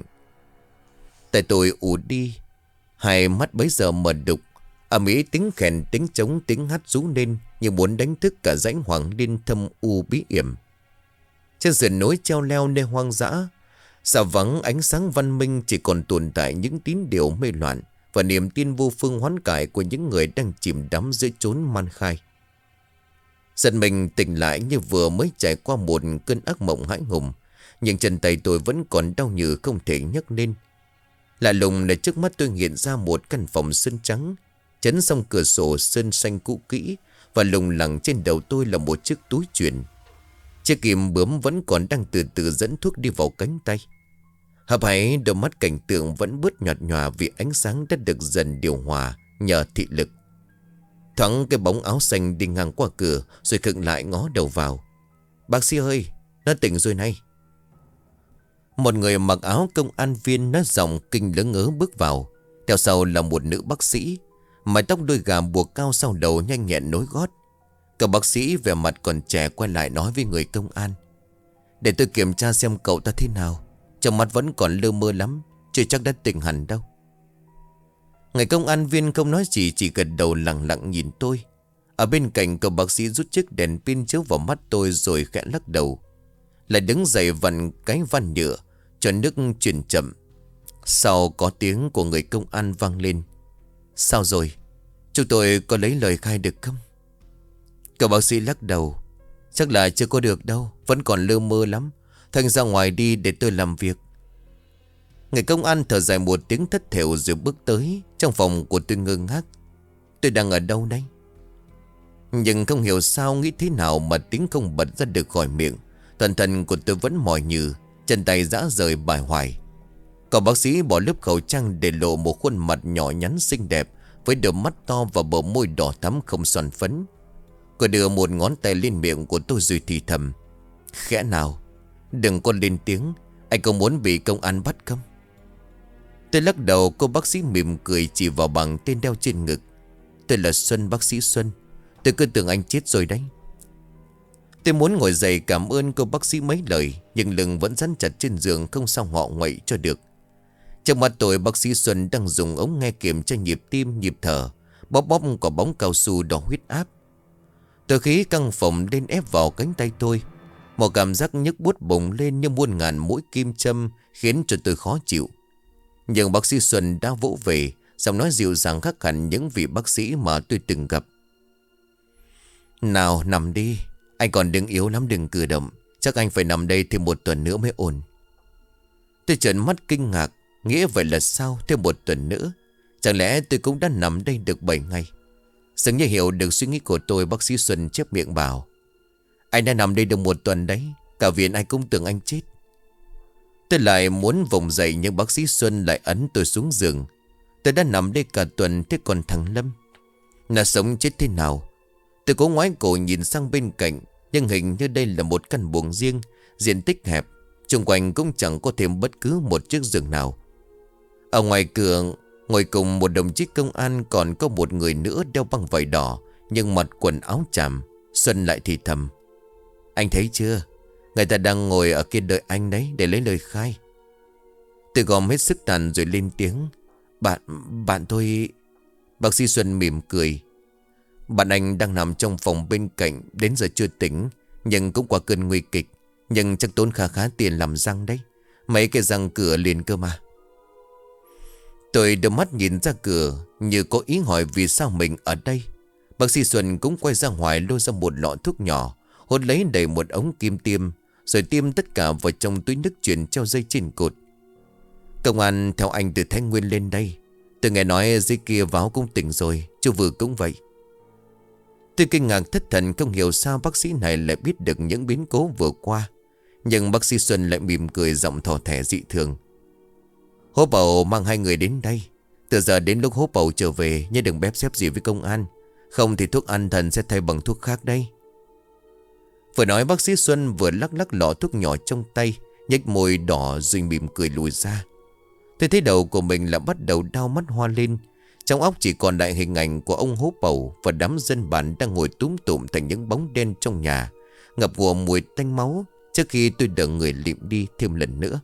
Tại tôi ù đi, hai mắt bấy giờ mở đục. Ở Mỹ tiếng khèn, tiếng trống, tiếng hát rú lên như muốn đánh thức cả dãy hoàng liên thâm u bí hiểm. Trên sườn núi treo leo nơi hoang dã, xa vắng ánh sáng văn minh, chỉ còn tồn tại những tín điều mê loạn và niềm tin vô phương hoán cải của những người đang chìm đắm dưới chốn man khai. Giật mình tỉnh lại như vừa mới trải qua một cơn ác mộng hãi hùng, nhưng chân tay tôi vẫn còn đau như không thể nhấc lên. Lạ lùng là trước mắt tôi hiện ra một căn phòng sơn trắng, chắn xong cửa sổ sơn xanh cũ kỹ, và lùng lẳng trên đầu tôi là một chiếc túi chuyền. Chiếc kìm bướm vẫn còn đang từ từ dẫn thuốc đi vào cánh tay. Hấp háy đôi mắt cảnh tượng vẫn bớt nhọt nhòa vì ánh sáng đã được dần điều hòa nhờ thị lực. Thoáng cái bóng áo xanh đi ngang qua cửa rồi khựng lại ngó đầu vào. Bác sĩ ơi, nó tỉnh rồi này. Một người mặc áo công an viên nói giọng kinh lỡ ngớ bước vào. Theo sau là một nữ bác sĩ, mái tóc đuôi gà buộc cao sau đầu, nhanh nhẹn nối gót. Cậu bác sĩ vẻ mặt còn trẻ quay lại nói với người công an: để tôi kiểm tra xem cậu ta thế nào. Trong mắt vẫn còn lơ mơ lắm, chưa chắc đã tỉnh hẳn đâu. Người công an viên không nói gì, chỉ gật đầu lặng lặng nhìn tôi. Ở bên cạnh cậu bác sĩ rút chiếc đèn pin chiếu vào mắt tôi rồi khẽ lắc đầu, lại đứng dậy vặn cái van nhựa cho nước chuyển chậm. Sau có tiếng của người công an vang lên: sao rồi, chúng tôi có lấy lời khai được không? Cậu bác sĩ lắc đầu: chắc là chưa có được đâu, vẫn còn lơ mơ lắm. Thanh ra ngoài đi để tôi làm việc. Người công an thở dài một tiếng thất thểu rồi bước tới. Trong phòng của tôi ngơ ngác. Tôi đang ở đâu đây? Nhưng không hiểu sao, nghĩ thế nào mà tiếng không bật ra được khỏi miệng. Toàn thân của tôi vẫn mỏi nhừ, chân tay rã rời bài hoài. Cậu bác sĩ bỏ lớp khẩu trang để lộ một khuôn mặt nhỏ nhắn xinh đẹp, với đôi mắt to và bờ môi đỏ thắm không son phấn. Cô đưa một ngón tay lên miệng của tôi rồi thì thầm: khẽ nào, đừng có lên tiếng. Anh có muốn bị công an bắt không? Tôi lắc đầu. Cô bác sĩ mỉm cười chỉ vào bằng tên đeo trên ngực: tôi là Xuân, bác sĩ Xuân. Tôi cứ tưởng anh chết rồi đấy. Tôi muốn ngồi dậy cảm ơn cô bác sĩ mấy lời, nhưng lưng vẫn dán chặt trên giường, không sao ngọ nguậy cho được. Trong mặt tôi, bác sĩ Xuân đang dùng ống nghe kiểm tra nhịp tim, nhịp thở, bóp bóp quả bóng cao su đo huyết áp. Từ khí căng phồng lên ép vào cánh tay tôi. Một cảm giác nhức buốt bùng lên như muôn ngàn mũi kim châm, khiến cho tôi khó chịu. Nhưng bác sĩ Xuân đã vỗ về, giọng nói dịu dàng khác hẳn những vị bác sĩ mà tôi từng gặp: nào, nằm đi. Anh còn đừng yếu lắm, đừng cử động. Chắc anh phải nằm đây thêm một tuần nữa mới ổn. Tôi trợn mắt kinh ngạc. Nghĩa vậy là sao, thêm một tuần nữa? Chẳng lẽ tôi cũng đã nằm đây được bảy ngày? Dường như hiểu được suy nghĩ của tôi, bác sĩ Xuân chép miệng bảo: Anh đã nằm đây được một tuần đấy. Cả viện ai cũng tưởng anh chết. Tôi lại muốn vùng dậy, nhưng bác sĩ Xuân lại ấn tôi xuống giường. Tôi đã nằm đây cả tuần, thế còn thằng Lâm, nó sống chết thế nào? Tôi cố ngoái cổ nhìn sang bên cạnh, nhưng hình như đây là một căn buồng riêng, diện tích hẹp, xung quanh cũng chẳng có thêm bất cứ một chiếc giường nào. Ở ngoài cửa ngồi cùng một đồng chí công an, còn có một người nữa đeo băng vải đỏ nhưng mặc quần áo chàm. Xuân lại thì thầm: Anh thấy chưa? Người ta đang ngồi ở kia đợi anh đấy, để lấy lời khai. Tôi gom hết sức tàn rồi lên tiếng: Bạn, bạn tôi... Bác sĩ Xuân mỉm cười: Bạn anh đang nằm trong phòng bên cạnh, đến giờ chưa tỉnh, nhưng cũng qua cơn nguy kịch. Nhưng chắc tốn khá khá tiền làm răng đấy. Mấy cái răng cửa liền cơ mà. Tôi đưa mắt nhìn ra cửa, như có ý hỏi vì sao mình ở đây. Bác sĩ Xuân cũng quay ra ngoài, lôi ra một lọ thuốc nhỏ, hốt lấy đầy một ống kim tiêm, rồi tiêm tất cả vào trong túi nước chuyển treo dây trên cột. Công an theo anh từ Thái Nguyên lên đây. Tôi nghe nói dưới kia Váo cũng tỉnh rồi, chú Vừa cũng vậy. Tôi kinh ngạc thất thần, không hiểu sao bác sĩ này lại biết được những biến cố vừa qua. Nhưng bác sĩ Xuân lại mỉm cười, giọng thỏ thẻ dị thường: Hố Bầu mang hai người đến đây. Từ giờ đến lúc Hố Bầu trở về, nhớ đừng bép xếp gì với công an, không thì thuốc an thần sẽ thay bằng thuốc khác đây. Vừa nói bác sĩ Xuân vừa lắc lắc lọ thuốc nhỏ trong tay, nhếch môi đỏ rồi mỉm cười lùi ra. Tôi thấy đầu của mình là bắt đầu đau mắt hoa lên. Trong óc chỉ còn lại hình ảnh của ông Hố Bầu và đám dân bản đang ngồi túm tụm thành những bóng đen trong nhà, ngập ngụa mùi tanh máu, trước khi tôi đợi người lịm đi thêm lần nữa.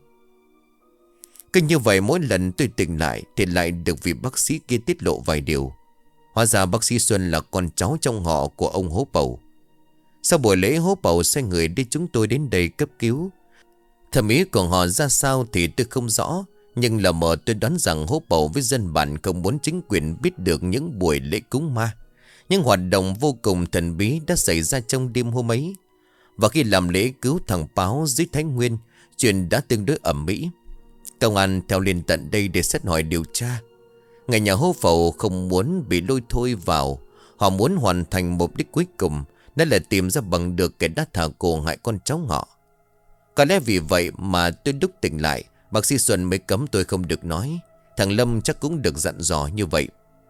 Cứ như vậy mỗi lần tôi tỉnh lại thì lại được vị bác sĩ kia tiết lộ vài điều. Hóa ra bác sĩ Xuân là con cháu trong họ của ông Hố Bầu. Sau buổi lễ, Hố Bầu sai người đi chúng tôi đến đây cấp cứu. Thẩm ý của họ ra sao thì tôi không rõ, nhưng lờ mờ tôi đoán rằng Hố Bầu với dân bản không muốn chính quyền biết được những buổi lễ cúng ma. Những hoạt động vô cùng thần bí đã xảy ra trong đêm hôm ấy. Và khi làm lễ cứu thằng Báo dưới Thái Nguyên, chuyện đã tương đối ầm ĩ. Công an theo lên tận đây để xét hỏi điều tra. Người nhà Hố Bầu không muốn bị lôi thôi vào. Họ muốn hoàn thành mục đích cuối cùng, đó là tìm ra bằng được kẻ đã thả cổ hại con cháu họ. Có lẽ vì vậy mà tôi lúc tỉnh lại, bác sĩ Xuân mới cấm tôi không được nói. Thằng Lâm chắc cũng được dặn dò như vậy.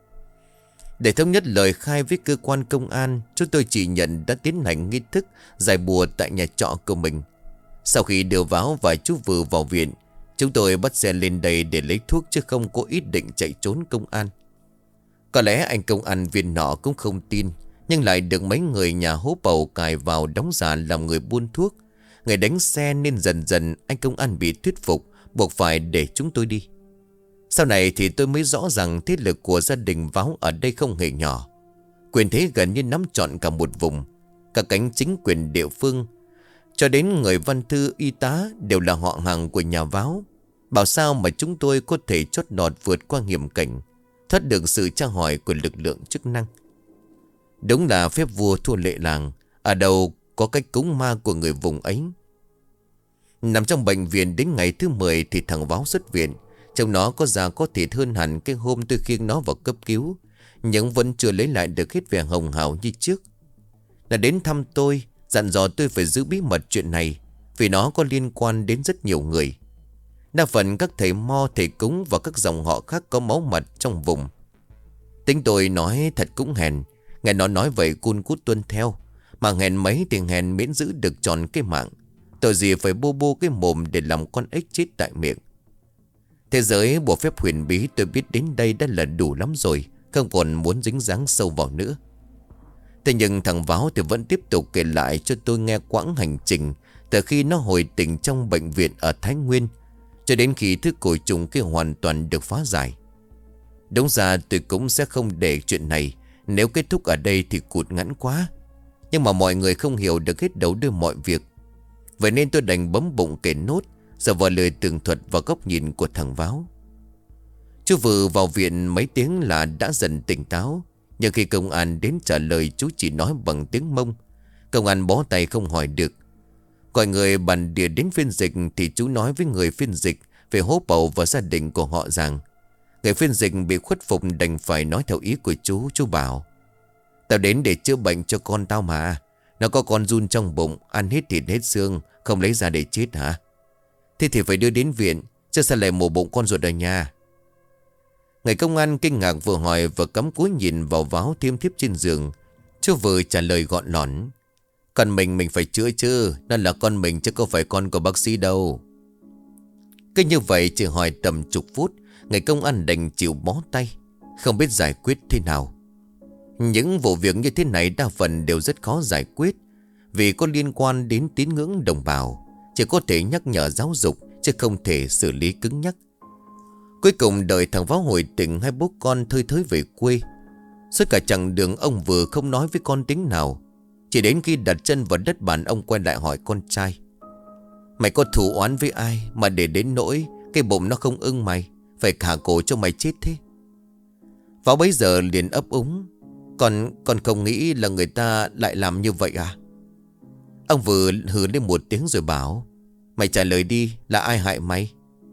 Để thống nhất lời khai với cơ quan công an, chúng tôi chỉ nhận đã tiến hành nghi thức giải bùa tại nhà trọ của mình. Sau khi đưa Váo và chú Vừa vào viện, chúng tôi bắt xe lên đây để lấy thuốc, chứ không có ý định chạy trốn công an. Có lẽ anh công an viên nọ cũng không tin, nhưng lại được mấy người nhà Hố Bầu cài vào đóng giả làm người buôn thuốc, người đánh xe, nên dần dần anh công an bị thuyết phục, buộc phải để chúng tôi đi. Sau này thì tôi mới rõ rằng thế lực của gia đình Váo ở đây không hề nhỏ. Quyền thế gần như nắm trọn cả một vùng. Cả cánh chính quyền địa phương cho đến người văn thư y tá đều là họ hàng của nhà Váo. Bảo sao mà chúng tôi có thể chót lọt vượt qua hiểm cảnh, thoát được sự tra hỏi của lực lượng chức năng. Đúng là phép vua thua lệ làng, ở đâu có cách cúng ma của người vùng ấy. Nằm trong bệnh viện đến ngày thứ mười thì thằng Váo xuất viện. Trong nó có già có thịt hơn hẳn cái hôm tôi khiêng nó vào cấp cứu, nhưng vẫn chưa lấy lại được hết vẻ hồng hào như trước. Là đến thăm tôi, dặn dò tôi phải giữ bí mật chuyện này, vì nó có liên quan đến rất nhiều người. Đa phần các thầy mo, thầy cúng và các dòng họ khác có máu mật trong vùng. Tính tôi nói thật cũng hèn. Nghe nó nói vậy cun cút tuân theo. Mà hèn mấy thì hèn miễn giữ được tròn cái mạng. Tội gì phải bô bô cái mồm để làm con ếch chết tại miệng. Thế giới bộ phép huyền bí tôi biết đến đây đã là đủ lắm rồi, không còn muốn dính dáng sâu vào nữa. Thế nhưng thằng Váo thì vẫn tiếp tục kể lại cho tôi nghe quãng hành trình từ khi nó hồi tỉnh trong bệnh viện ở Thái Nguyên cho đến khi thứ cổ trùng kia hoàn toàn được phá giải. Đúng ra tôi cũng sẽ không để chuyện này, nếu kết thúc ở đây thì cụt ngắn quá. Nhưng mà mọi người không hiểu được hết đầu đuôi mọi việc. Vậy nên tôi đành bấm bụng kể nốt, giờ vào lời tường thuật và góc nhìn của thằng Váo. Chú Vừa vào viện mấy tiếng là đã dần tỉnh táo. Nhưng khi công an đến trả lời, chú chỉ nói bằng tiếng Mông. Công an bó tay không hỏi được. Gọi người bản địa đến phiên dịch thì chú nói với người phiên dịch về Hố Bầu và gia đình của họ rằng Người phiên dịch bị khuất phục đành phải nói theo ý của chú. Chú bảo: Tao đến để chữa bệnh cho con tao mà. Nó có con giun trong bụng, ăn hết thịt hết xương, không lấy ra để chết hả? Thế thì phải đưa đến viện, chứ sao lại mổ bụng con ruột ở nhà? Người công an kinh ngạc vừa hỏi vừa cắm cúi nhìn vào váo thiêm thiếp trên giường. Chú vừa trả lời gọn lỏn: Con mình mình phải chữa chứ, nó là con mình chứ không phải con của bác sĩ đâu. Cứ như vậy chỉ hỏi tầm chục phút, người công an đành chịu bó tay, không biết giải quyết thế nào. Những vụ việc như thế này đa phần đều rất khó giải quyết, vì có liên quan đến tín ngưỡng đồng bào. Chỉ có thể nhắc nhở giáo dục, chứ không thể xử lý cứng nhắc. Cuối cùng đợi thằng Váo hồi tỉnh, hai bố con thơi thới về quê. Suốt cả chặng đường ông vừa không nói với con tiếng nào. Chỉ đến khi đặt chân vào đất bản, ông quay lại hỏi con trai: Mày có thù oán với ai mà để đến nỗi cái bụng nó không ưng mày, phải khả cổ cho mày chết thế? Váo bấy giờ liền ấp úng: Con, con không nghĩ là người ta lại làm như vậy à? Ông vừa hừ lên một tiếng rồi bảo: Mày trả lời đi, là ai hại mày?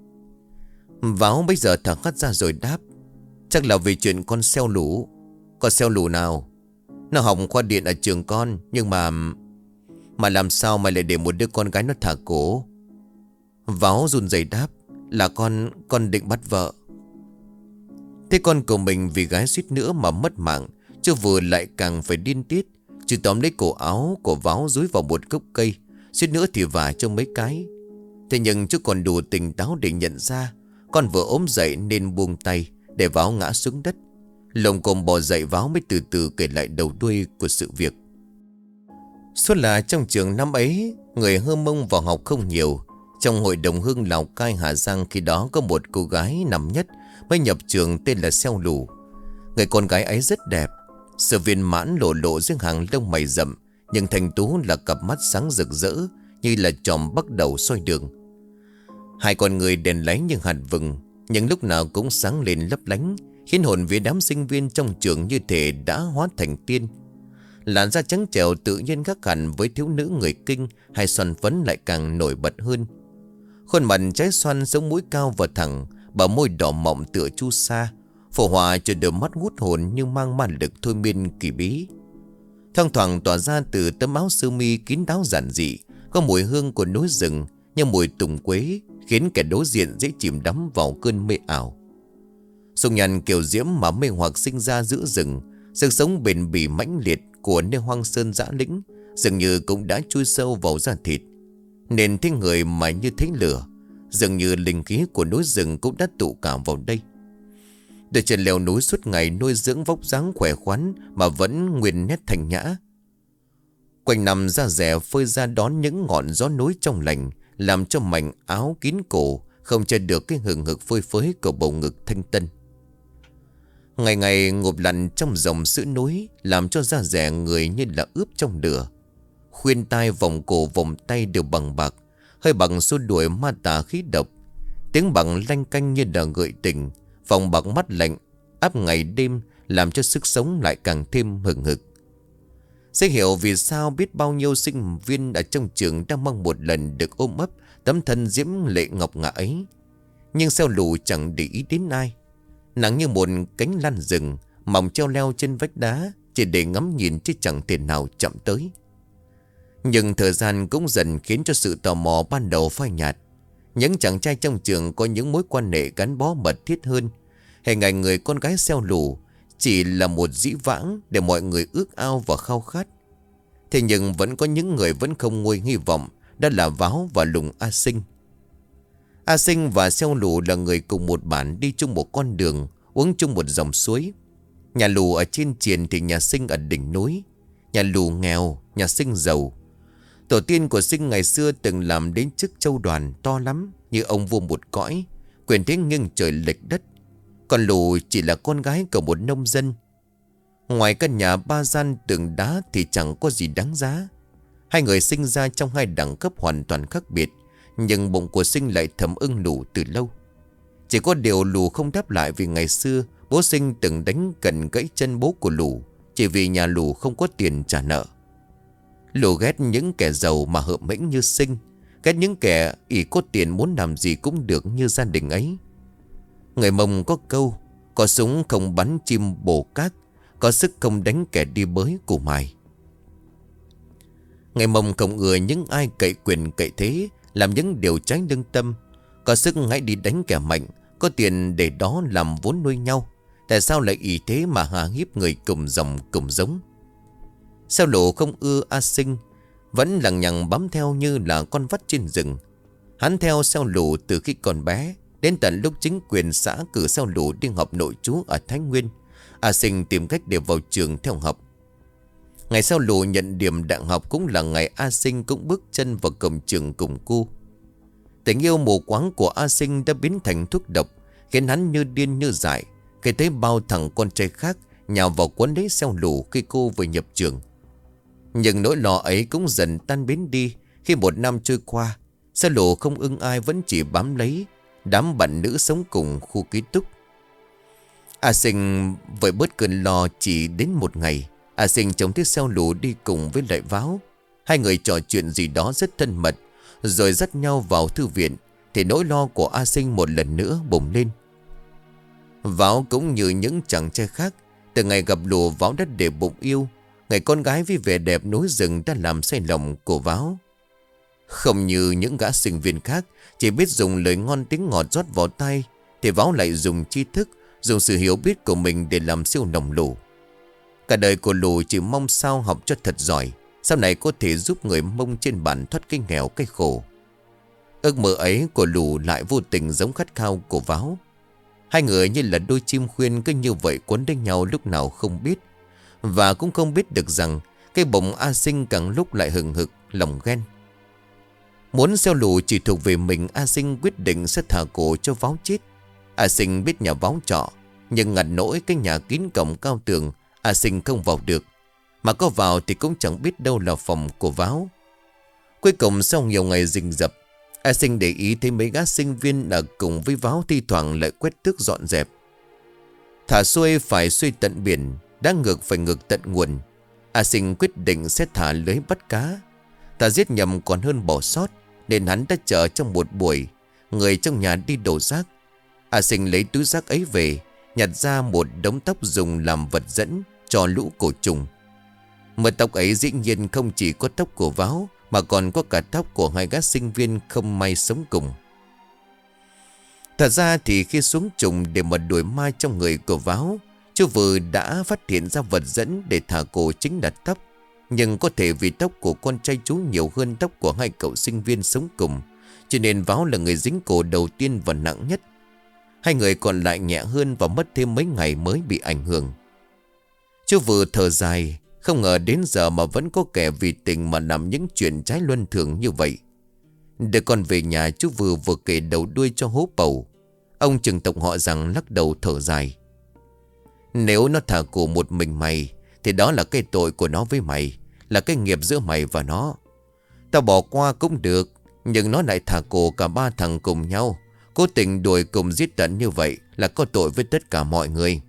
Váo bây giờ thở hắt ra rồi đáp: Chắc là vì chuyện con xeo lũ. Con xeo lũ nào? Nó học khoa điện ở trường con, nhưng mà... Mà làm sao mày lại để một đứa con gái nó thả cổ? Váo run rẩy đáp: Là con, con định bắt vợ. Thế con của mình vì gái suýt nữa mà mất mạng, chứ vừa lại càng phải điên tiết. Chứ tóm lấy cổ áo của Váo dúi vào một gốc cây, suýt nữa thì vả cho mấy cái. Thế nhưng chú còn đủ tỉnh táo để nhận ra con vừa ốm dậy nên buông tay, để Váo ngã xuống đất. Lồng cồm bò dậy, Váo mới từ từ kể lại đầu đuôi của sự việc. Suốt là trong trường năm ấy, người Hơ Mông vào học không nhiều. Trong hội đồng hương Lào Cai, Hà Giang khi đó có một cô gái năm nhất mới nhập trường tên là Xeo Lù. Người con gái ấy rất đẹp, sự viên mãn lộ lộ dưới hàng lông mày rậm, nhưng thanh tú là cặp mắt sáng rực rỡ như là chòm bắt đầu soi đường. Hai con người đèn láy như hạt vừng, nhưng lúc nào cũng sáng lên lấp lánh, khiến hồn vía đám sinh viên trong trường như thể đã hóa thành tiên. Làn da trắng trẻo tự nhiên khác hẳn với thiếu nữ người Kinh, hay xoăn phấn lại càng nổi bật hơn. Khuôn mặt trái xoan, sống mũi cao và thẳng, bờ môi đỏ mọng tựa chu sa, phổ hòa cho đôi mắt hút hồn như mang ma lực thôi miên kỳ bí. Thoang thoảng tỏa ra từ tấm áo sơ mi kín đáo giản dị, có mùi hương của núi rừng như mùi tùng quế, khiến kẻ đối diện dễ chìm đắm vào cơn mê ảo. Sông nhàn kiều diễm mà mê hoặc sinh ra giữa rừng, sức sống bền bỉ mãnh liệt của nơi hoang sơn dã lĩnh dường như cũng đã chui sâu vào da thịt, nên thấy người mà như thấy lửa. Dường như linh khí của núi rừng cũng đã tụ cảm vào đây. Đôi chân leo núi suốt ngày nuôi dưỡng vóc dáng khỏe khoắn mà vẫn nguyên nét thanh nhã. Quanh năm da rẻ phơi ra đón những ngọn gió núi trong lành, làm cho mảnh áo kín cổ không che được cái hừng hực phơi phới của bầu ngực thanh tân. Ngày ngày ngụp lặn trong dòng sữa núi, làm cho da rẻ người như là ướp trong lửa. Khuyên tai, vòng cổ, vòng tay đều bằng bạc, hơi bằng xua đuổi ma tà khí độc. Tiếng bằng lanh canh như là gợi tình, vòng bạc mắt lạnh áp ngày đêm, làm cho sức sống lại càng thêm hừng hực. Sẽ hiểu vì sao biết bao nhiêu sinh viên ở trong trường đang mong một lần được ôm ấp tấm thân diễm lệ ngọc ngà ấy. Nhưng Xeo Lù chẳng để ý đến ai. Nắng như một cánh lan rừng mỏng treo leo trên vách đá, chỉ để ngắm nhìn chứ chẳng thể nào chậm tới. Nhưng thời gian cũng dần khiến cho sự tò mò ban đầu phai nhạt. Những chàng trai trong trường có những mối quan hệ gắn bó mật thiết hơn. Hình ảnh người con gái Xeo Lù chỉ là một dĩ vãng để mọi người ước ao và khao khát. Thế nhưng vẫn có những người vẫn không nguôi hy vọng, đó là Váo và Lùng A Sinh. A Sinh và Xeo Lù là người cùng một bản, đi chung một con đường, uống chung một dòng suối. Nhà Lù ở trên triền thì nhà Sinh ở đỉnh núi. Nhà Lù nghèo, nhà Sinh giàu. Tổ tiên của Sinh ngày xưa từng làm đến chức châu đoàn to lắm, như ông vua một cõi, quyền thế nghiêng trời lệch đất. Còn Lù chỉ là con gái của một nông dân. Ngoài căn nhà ba gian tường đá thì chẳng có gì đáng giá. Hai người sinh ra trong hai đẳng cấp hoàn toàn khác biệt, nhưng bụng của Sinh lại thầm ưng Lù từ lâu. Chỉ có điều Lù không đáp lại, vì ngày xưa bố Sinh từng đánh cần gãy chân bố của Lù, chỉ vì nhà Lù không có tiền trả nợ. Lù ghét những kẻ giàu mà hợm hĩnh như Sinh, ghét những kẻ ỷ có tiền muốn làm gì cũng được như gia đình ấy. Người Mông có câu Có súng không bắn chim bồ cát, có sức không đánh kẻ đi bới củ mài. Ngày Mông không ưa những ai cậy quyền cậy thế, làm những điều trái lương tâm. Có sức hãy đi đánh kẻ mạnh, có tiền để đó làm vốn nuôi nhau. Tại sao lại ý thế mà hà hiếp người cùng dòng cùng giống? Sao Lộ không ưa A Sinh, vẫn lằng nhằng bám theo như là con vắt trên rừng. Hắn theo Sao Lù từ khi còn bé, đến tận lúc chính quyền xã cử Sao Lù đi học nội trú ở Thái Nguyên. A Sinh tìm cách để vào trường theo học. Ngày Sao Lù nhận điểm đại học cũng là ngày A Sinh cũng bước chân vào cổng trường cùng cô. Tình yêu mù quáng của A Sinh đã biến thành thuốc độc, khiến hắn như điên như dại. Khi thấy bao thằng con trai khác nhào vào quấn lấy Sao Lù khi cô vừa nhập trường. Nhưng nỗi lo ấy cũng dần tan biến đi khi một năm trôi qua. Sao Lù không ưng ai, vẫn chỉ bám lấy đám bạn nữ sống cùng khu ký túc. A Sinh với bớt cơn lo chỉ đến một ngày. A Sinh trông thấy Sao Lù đi cùng với lại Váo. Hai người trò chuyện gì đó rất thân mật, rồi dắt nhau vào thư viện. Thì nỗi lo của A Sinh một lần nữa bùng lên. Váo cũng như những chàng trai khác, từ ngày gặp Lù Váo đã để bụng yêu. Người con gái với vẻ đẹp núi rừng đã làm say lòng của Váo. Không như những gã sinh viên khác chỉ biết dùng lời ngon tiếng ngọt rót vào tay, thì Váo lại dùng tri thức, dùng sự hiểu biết của mình để làm siêu lòng Lù. Cả đời của Lù chỉ mong sao học cho thật giỏi, sau này có thể giúp người Mông trên bản thoát cái nghèo cái khổ. Ước mơ ấy của Lù lại vô tình giống khát khao của Váo. Hai người như là đôi chim khuyên cứ như vậy quấn đánh nhau lúc nào không biết. Và cũng không biết được rằng cái bụng A Sinh càng lúc lại hừng hực lòng ghen. Muốn Sao Lù chỉ thuộc về mình, A Sinh quyết định sẽ thả cổ cho Váo chết. A Sinh biết nhà Váo trọ, nhưng ngặt nỗi cái nhà kín cổng cao tường, A Sinh không vào được. Mà có vào thì cũng chẳng biết đâu là phòng của Váo. Cuối cùng sau nhiều ngày rình rập, A Sinh để ý thấy mấy gã sinh viên ở cùng với Váo thi thoảng lại quét tước dọn dẹp. Thả xuôi phải xuôi tận biển, đã ngược phải ngược tận nguồn. A Sinh quyết định sẽ thả lưới bắt cá. Ta giết nhầm còn hơn bỏ sót, nên hắn đã chờ trong một buổi. Người trong nhà đi đổ rác. A Sinh lấy túi rác ấy về, nhặt ra một đống tóc dùng làm vật dẫn cho lũ cổ trùng. Mớ tóc ấy dĩ nhiên không chỉ có tóc của Váo, mà còn có cả tóc của hai gã sinh viên không may sống cùng. Thật ra thì khi xuống trùng để mà đuổi ma trong người của Váo, chú Vừ đã phát hiện ra vật dẫn để thả cổ chính là tóc. Nhưng có thể vì tóc của con trai chú nhiều hơn tóc của hai cậu sinh viên sống cùng, cho nên Váo là người dính cổ đầu tiên và nặng nhất. Hai người còn lại nhẹ hơn và mất thêm mấy ngày mới bị ảnh hưởng. Chú Vừ thở dài, không ngờ đến giờ mà vẫn có kẻ vì tình mà làm những chuyện trái luân thường như vậy. Để con về nhà, chú Vừ vừa kể đầu đuôi cho hố bầu. Ông trưởng tộc họ rằng lắc đầu thở dài. Nếu nó thả cổ một mình mày, thì đó là cái tội của nó với mày, là cái nghiệp giữa mày và nó. Tao bỏ qua cũng được, nhưng nó lại thả cổ cả ba thằng cùng nhau, cố tình đuổi cùng giết tận như vậy là có tội với tất cả mọi người.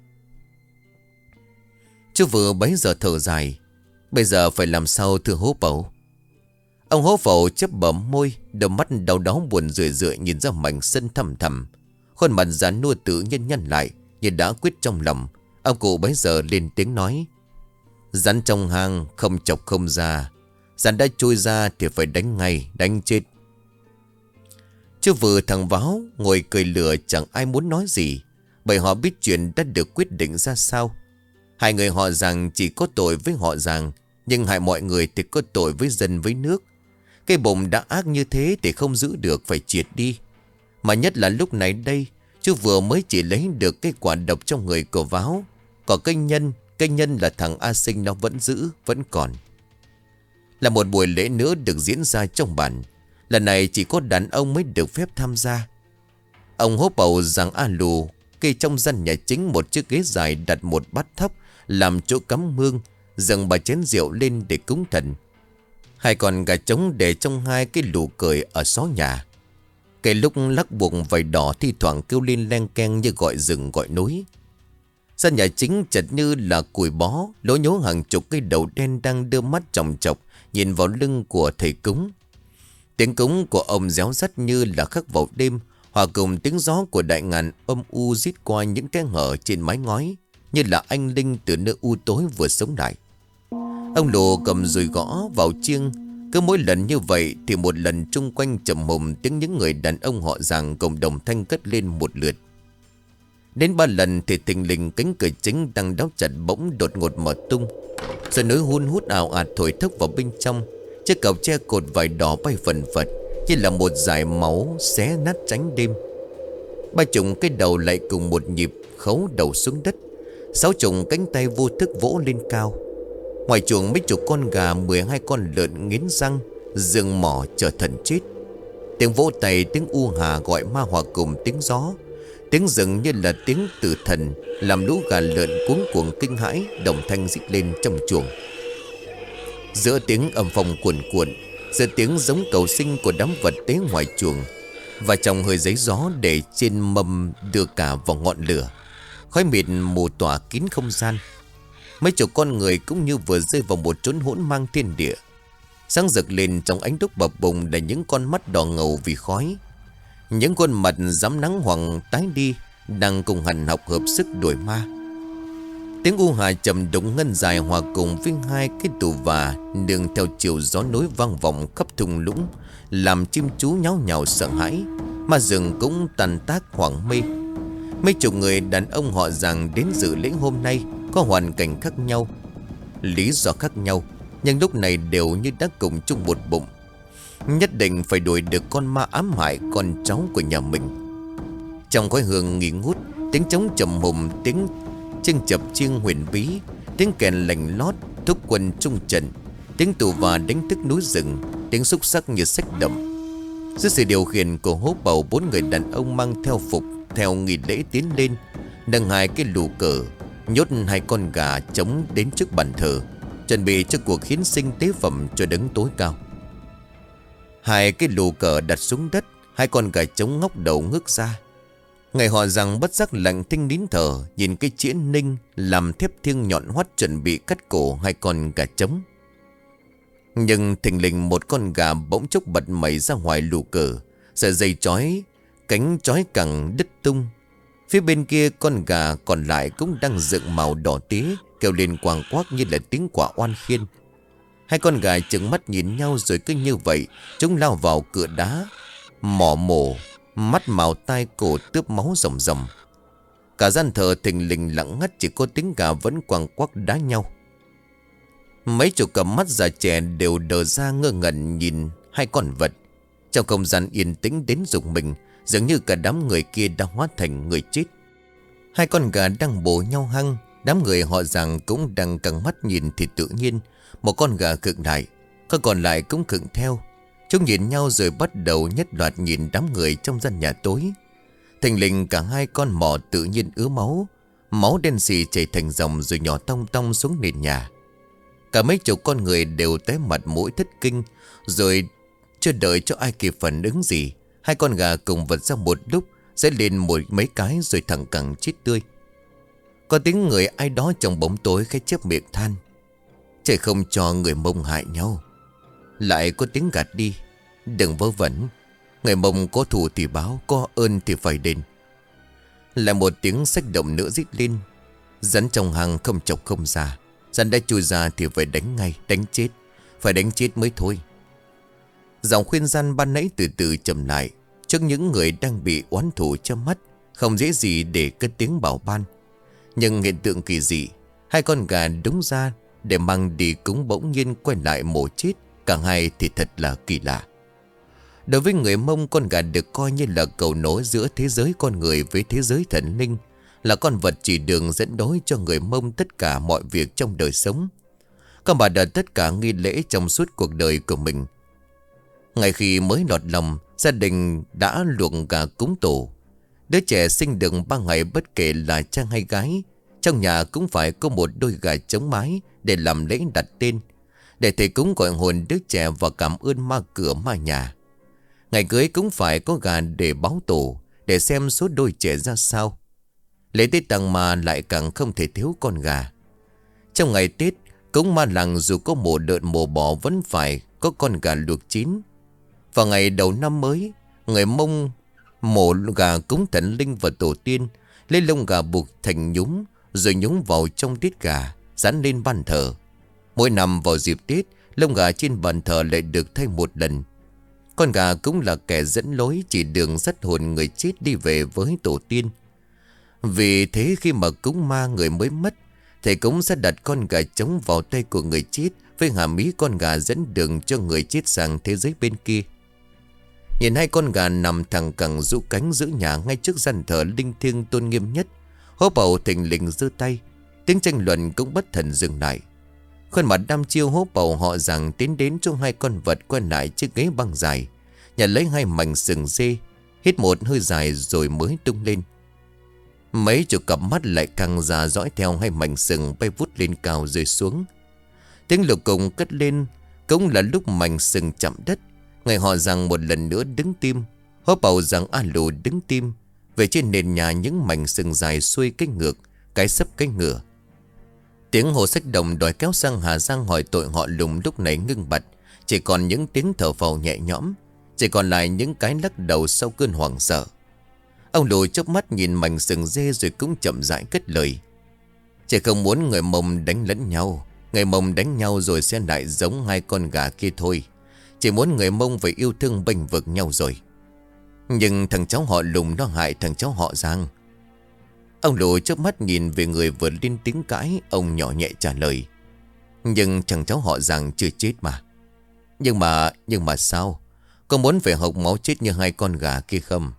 Chú Vừ bấy giờ thở dài. Bây giờ phải làm sao thưa hố bầu? Ông hố bầu chớp bấm môi, đôi mắt đau đớn buồn rười rượi nhìn ra mảnh sân thầm thầm. Khuôn mặt già nua tự nhiên nhăn lại như đã quyết trong lòng. Ông cụ bấy giờ lên tiếng nói: Rắn trong hang không chọc không ra, rắn đã chui ra thì phải đánh ngay, đánh chết. Chú Vừ thằng Váo ngồi cười lửa, chẳng ai muốn nói gì, bởi họ biết chuyện đã được quyết định ra sao. Hai người họ rằng chỉ có tội với họ rằng, nhưng hại mọi người thì có tội với dân với nước. Cái bụng đã ác như thế thì không giữ được, phải triệt đi. Mà nhất là lúc này đây, chú vừa mới chỉ lấy được cái quả độc trong người của Váo. Còn cái nhân, cái nhân là thằng A Sinh nó vẫn giữ, vẫn còn. Là một buổi lễ nữa được diễn ra trong bản. Lần này chỉ có đàn ông mới được phép tham gia. Ông hố bầu rằng A Lù kê trong gian nhà chính một chiếc ghế dài, đặt một bát thóc làm chỗ cắm mương, dâng bà chén rượu lên để cúng thần. Hai con gà trống để trong hai cái lù cười ở xó nhà. Cái lúc lắc buộc vải đỏ thi thoảng kêu lên len keng như gọi rừng gọi núi. Gian nhà chính chật như là cùi bó, lố nhố hàng chục cây đầu đen đang đưa mắt chòng chọc nhìn vào lưng của thầy cúng. Tiếng cúng của ông réo rắt như là khắc vào đêm, Hòa cùng tiếng gió của đại ngàn âm u rít qua những kẽ hở trên mái ngói, như là anh linh từ nơi u tối vừa sống lại. Ông Lù cầm dùi gõ vào chiêng. Cứ mỗi lần như vậy thì một lần chung quanh trầm mùng tiếng những người đàn ông họ Giàng cùng đồng thanh cất lên một lượt. Đến ba lần thì thình lình cánh cửa chính đang đóng chặt bỗng đột ngột mở tung. Rồi nối hun hút ào ạt thổi thốc vào bên trong. Chiếc cọc tre cột vải đỏ bay phần phật, như là một dải máu xé nát tránh đêm. Ba chục cái đầu lại cùng một nhịp khấu đầu xuống đất. Sáu chục cánh tay vô thức vỗ lên cao. Ngoài chuồng mấy chục con gà, mười hai con lợn nghiến răng dường mỏ chờ thần chết. Tiếng vỗ tay, tiếng u hà gọi ma hòa cùng tiếng gió, tiếng rừng như là tiếng tử thần, làm lũ gà lợn cuống cuồng kinh hãi đồng thanh rít lên trong chuồng. Giữa tiếng âm phong cuồn cuộn, giữa tiếng giống cầu sinh của đám vật tế ngoài chuồng, và trong hơi giấy gió để trên mâm đưa cả vào ngọn lửa, khói mịt mù tỏa kín không gian. Mấy chục con người cũng như vừa rơi vào một chốn hỗn mang thiên địa. Sáng rực lên trong ánh đúc bập bùng là những con mắt đỏ ngầu vì khói. Những khuôn mặt dám nắng hoàng tái đi, đang cùng hành học hợp sức đuổi ma. Tiếng u hà trầm đục ngân dài hòa cùng với hai cái tù và nương theo chiều gió nối vang vọng khắp thung lũng, làm chim chú nháo nhào sợ hãi. Ma rừng cũng tàn tác hoảng mê. Mấy chục người đàn ông họ Giàng đến dự lễ hôm nay có hoàn cảnh khác nhau, lý do khác nhau, nhưng lúc này đều như đã cùng chung một bụng. Nhất định phải đuổi được con ma ám hại con cháu của nhà mình. Trong khói hương nghi ngút, tiếng trống trầm mùng, tiếng chênh chập chiêng huyền bí, tiếng kèn lành lót thúc quân trung trận, tiếng tù và đánh thức núi rừng, tiếng xúc sắc như sách đậm. Dưới sự điều khiển của hố bầu, bốn người đàn ông mang theo phục theo nghi lễ tiến lên, nâng hai cái lù cờ, nhốt hai con gà trống đến trước bàn thờ, chuẩn bị cho cuộc hiến sinh tế phẩm cho đấng tối cao. Hai cái lù cờ đặt xuống đất, hai con gà trống ngóc đầu ngước ra. Ngày họ Giàng bất giác lặng thinh nín thở, nhìn cái chĩa ninh làm thép thiêng nhọn hoắt chuẩn bị cắt cổ hai con gà trống. Nhưng thình lình một con gà bỗng chốc bật mẩy ra ngoài lù cờ, sợi dây chói, cánh chói cẳng đứt tung. Phía bên kia con gà còn lại cũng đang dựng màu đỏ tía, kêu lên quàng quác như là tiếng quả oan khiên. Hai con gà trừng mắt nhìn nhau rồi cứ như vậy chúng lao vào cửa đá, mỏ mổ, mắt màu tai cổ tướp máu ròng ròng. Cả gian thờ thình lình lặng ngắt, chỉ có tiếng gà vẫn quàng quác đá nhau. Mấy chục cặp mắt già trẻ đều đờ ra ngơ ngẩn nhìn hai con vật. Trong không gian yên tĩnh đến rùng mình, dường như cả đám người kia đã hóa thành người chết. Hai con gà đang bổ nhau hăng, đám người họ Giàng cũng đang căng mắt nhìn thì tự nhiên một con gà khựng lại, con còn lại cũng khựng theo. Chúng nhìn nhau rồi bắt đầu nhất loạt nhìn đám người trong gian nhà tối. Thình lình cả hai con mỏ tự nhiên ứa máu, máu đen xì chảy thành dòng rồi nhỏ tong tong xuống nền nhà. Cả mấy chục con người đều té mặt mũi thất kinh, rồi chưa đợi cho ai kịp phản ứng gì, hai con gà cùng vật ra một lúc, sẽ lên một mấy cái rồi thẳng cẳng chết tươi. Có tiếng người ai đó trong bóng tối khẽ chép miệng than: trời không cho người Mông hại nhau. Lại có tiếng gạt đi: đừng vớ vẩn, người Mông có thù thì báo, có ơn thì phải đền. Lại một tiếng xách động nữa rít lên: rắn trong hang không chọc không ra, rắn đã chui ra thì phải đánh ngay, đánh chết, phải đánh chết mới thôi. Giọng khuyên gian ban nãy từ từ chậm lại. Trước những người đang bị oán thù trong mắt, không dễ gì để cất tiếng bảo ban. Nhưng hiện tượng kỳ dị, hai con gà đúng ra để mang đi cúng bỗng nhiên quay lại mổ chết. Cả hai thì thật là kỳ lạ. Đối với người Mông, con gà được coi như là cầu nối giữa thế giới con người với thế giới thần linh, là con vật chỉ đường dẫn lối cho người Mông tất cả mọi việc trong đời sống. Con bà đã tất cả nghi lễ trong suốt cuộc đời của mình. Ngay khi mới lọt lòng, gia đình đã luộc gà cúng tổ. Đứa trẻ sinh được ba ngày, bất kể là trai hay gái, trong nhà cũng phải có một đôi gà trống mái để làm lễ đặt tên, để thầy cúng gọi hồn đứa trẻ và cảm ơn ma cửa ma nhà. Ngày cưới cũng phải có gà để báo tổ, để xem số đôi trẻ ra sao. Lễ Tết Tàng Ma lại càng không thể thiếu con gà. Trong ngày Tết cúng ma làng, dù có mổ lợn mổ bò vẫn phải có con gà luộc chín. Vào ngày đầu năm mới, người Mông Mổ gà cúng thần linh và tổ tiên, lấy lông gà buộc thành nhúm, rồi nhúng vào trong tiết gà, dán lên bàn thờ. Mỗi năm vào dịp Tết, lông gà trên bàn thờ lại được thay một lần. Con gà cũng là kẻ dẫn lối, chỉ đường dắt hồn người chết đi về với tổ tiên. Vì thế khi mà cúng ma người mới mất, thầy cũng sẽ đặt con gà trống vào tay của người chết, với hàm ý con gà dẫn đường cho người chết sang thế giới bên kia. Nhìn hai con gà nằm thẳng cẳng rũ cánh giữa nhà ngay trước gian thờ linh thiêng tôn nghiêm nhất, Hố Bầu thình lình giơ tay. Tiếng tranh luận cũng bất thần dừng lại. Khuôn mặt đăm chiêu Hố Bầu họ rằng tiến đến cho hai con vật quen lại chiếc ghế băng dài, nhặt lấy hai mảnh sừng dê, hít một hơi dài rồi mới tung lên. Mấy chục cặp mắt lại căng ra dõi theo hai mảnh sừng bay vút lên cao rơi xuống. Tiếng lục cùng cất lên, cũng là lúc mảnh sừng chạm đất. Người họ rằng một lần nữa đứng tim. Hố Bầu rằng A Lù đứng tim. Về trên nền nhà những mảnh sừng dài xuôi cái ngược, cái sấp cái ngửa. Tiếng Hồ Sách Đồng đòi kéo sang Hà Giang hỏi tội họ Lùng lúc này ngưng bặt. Chỉ còn những tiếng thở phào nhẹ nhõm, chỉ còn lại những cái lắc đầu sau cơn hoảng sợ. Ông Lù chớp mắt nhìn mảnh sừng dê rồi cũng chậm rãi cất lời. Chỉ không muốn người Mông đánh lẫn nhau. Người Mông đánh nhau rồi sẽ lại giống hai con gà kia thôi. Chỉ muốn người Mông phải yêu thương bênh vực nhau rồi. Nhưng thằng cháu họ Lùng nó hại thằng cháu họ Giang. Ông Lù chớp mắt nhìn về người vừa lên tiếng cãi. Ông nhỏ nhẹ trả lời. Nhưng thằng cháu họ Giang chưa chết mà. Nhưng mà, nhưng mà sao? Có muốn phải hộc máu chết như hai con gà kia không?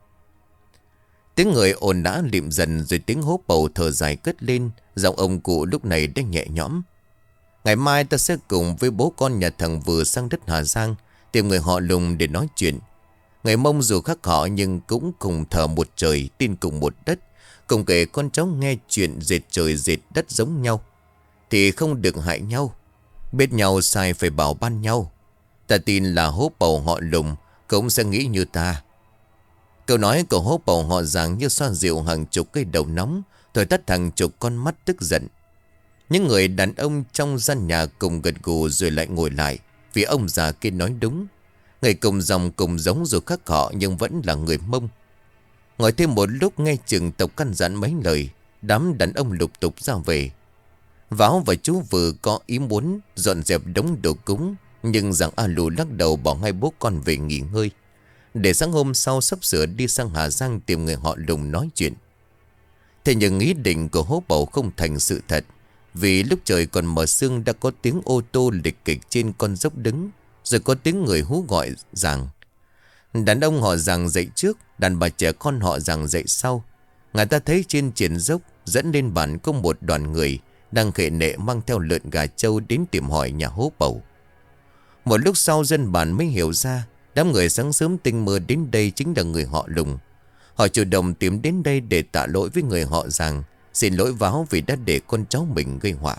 Tiếng người ồn ào lịm dần rồi tiếng Hố Bầu thở dài cất lên. Giọng ông cụ lúc này đã nhẹ nhõm. Ngày mai ta sẽ cùng với bố con nhà thằng vừa sang đất Hà Giang tìm người họ Lùng để nói chuyện. Người Mông dù khác họ nhưng cũng cùng thờ một trời, tin cùng một đất, cùng kể con cháu nghe chuyện dệt trời dệt đất giống nhau. Thì không được hại nhau, biết nhau sai phải bảo ban nhau. Ta tin là Hố Bầu họ Lùng cũng sẽ nghĩ như ta. Câu nói của Hố Bầu họ Giang như xoa dịu hàng chục cây đầu nóng, thổi tắt hàng chục con mắt tức giận. Những người đàn ông trong gian nhà cùng gật gù rồi lại ngồi lại, vì ông già kia nói đúng. Người cùng dòng cùng giống dù khác họ nhưng vẫn là người Mông. Ngồi thêm một lúc nghe chừng tộc căn dặn mấy lời, đám đàn ông lục tục ra về. Váo và chú vừa có ý muốn dọn dẹp đống đồ cúng, nhưng rằng A Lù lắc đầu bỏ ngay bố con về nghỉ ngơi, để sáng hôm sau sắp sửa đi sang Hà Giang tìm người họ Lùng nói chuyện. Thế nhưng ý định của Hố Bầu không thành sự thật. Vì lúc trời còn mờ sương đã có tiếng ô tô lịch kịch trên con dốc đứng, rồi có tiếng người hú gọi rằng. Đàn ông họ rằng dậy trước, đàn bà trẻ con họ rằng dậy sau. Người ta thấy trên triển dốc dẫn lên bản có một đoàn người đang khệ nệ mang theo lợn gà trâu đến tìm hỏi nhà Hố Bầu. Một lúc sau dân bản mới hiểu ra đám người sáng sớm tinh mơ đến đây chính là người họ Lùng. Họ chủ động tìm đến đây để tạ lỗi với người họ rằng, xin lỗi Váo vì đã để con cháu mình gây họa.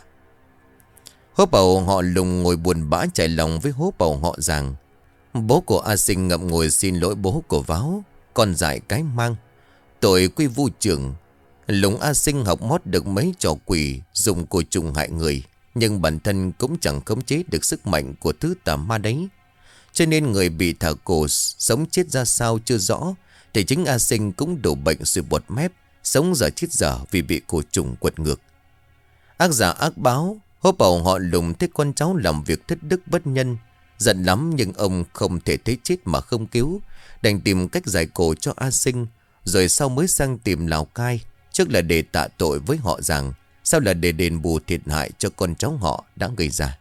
Hố Bầu họ Lùng ngồi buồn bã trải lòng với Hố Bầu họ rằng. Bố của A Sinh ngậm ngùi xin lỗi bố của Váo, con dại cái mang, tội quy vu trưởng. Lùng A Sinh học mót được mấy trò quỷ dùng cổ trùng hại người, nhưng bản thân cũng chẳng khống chế được sức mạnh của thứ tà ma đấy. Cho nên người bị thả cổ sống chết ra sao chưa rõ, thì chính A Sinh cũng đổ bệnh rồi bọt mép, sống dở chết dở vì bị cổ trùng quật ngược. Ác giả ác báo, Hố Bầu họ Lùng thấy con cháu làm việc thất đức bất nhân, giận lắm nhưng ông không thể thấy chết mà không cứu, đành tìm cách giải cổ cho A Sinh, rồi sau mới sang tìm Lào Cai, trước là để tạ tội với họ rằng, sau là để đền bù thiệt hại cho con cháu họ đã gây ra.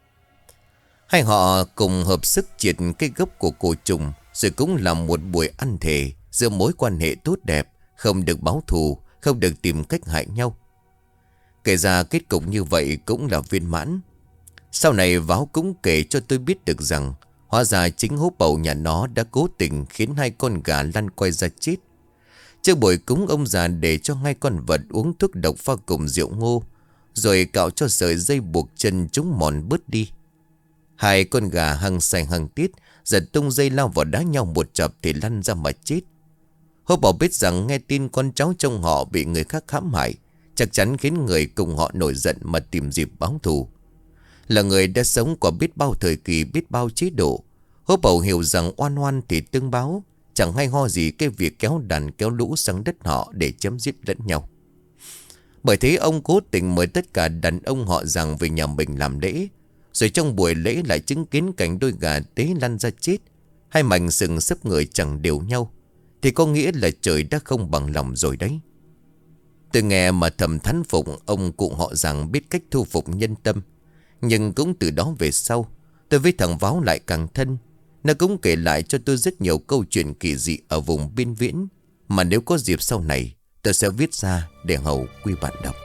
Hai họ cùng hợp sức triệt cái gốc của cổ trùng, rồi cũng làm một buổi ăn thề giữa mối quan hệ tốt đẹp, không được báo thù, không được tìm cách hại nhau. Kể ra kết cục như vậy cũng là viên mãn. Sau này Váo cũng kể cho tôi biết được rằng, hóa ra chính Hố Bầu nhà nó đã cố tình khiến hai con gà lăn quay ra chết. Trước buổi cúng ông già để cho hai con vật uống thuốc độc pha cùng rượu ngô, rồi cạo cho sợi dây buộc chân chúng mòn bớt đi. Hai con gà hăng say hăng tiết, giật tung dây lao vào đá nhau một chập thì lăn ra mà chết. Hố Bầu biết rằng nghe tin con cháu trong họ bị người khác hãm hại, chắc chắn khiến người cùng họ nổi giận mà tìm dịp báo thù. Là người đã sống qua biết bao thời kỳ, biết bao chế độ, Hố Bầu hiểu rằng oan oan thì tương báo, chẳng hay ho gì cái việc kéo đàn kéo lũ sang đất họ để chém giết lẫn nhau. Bởi thế ông cố tình mời tất cả đàn ông họ rằng về nhà mình làm lễ. Rồi trong buổi lễ lại chứng kiến cảnh đôi gà tế lăn ra chết, hai mảnh sừng sấp người chẳng đều nhau, thì có nghĩa là trời đã không bằng lòng rồi đấy. Tôi nghe mà thầm thán phục ông cụ họ rằng biết cách thu phục nhân tâm. Nhưng cũng từ đó về sau, tôi với thằng Váo lại càng thân. Nó cũng kể lại cho tôi rất nhiều câu chuyện kỳ dị ở vùng biên viễn, mà nếu có dịp sau này tôi sẽ viết ra để hầu quý bạn đọc.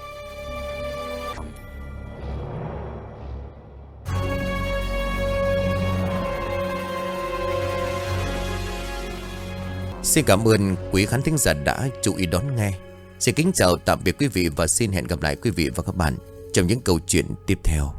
Xin cảm ơn quý khán thính giả đã chú ý đón nghe. Xin kính chào tạm biệt quý vị và xin hẹn gặp lại quý vị và các bạn trong những câu chuyện tiếp theo.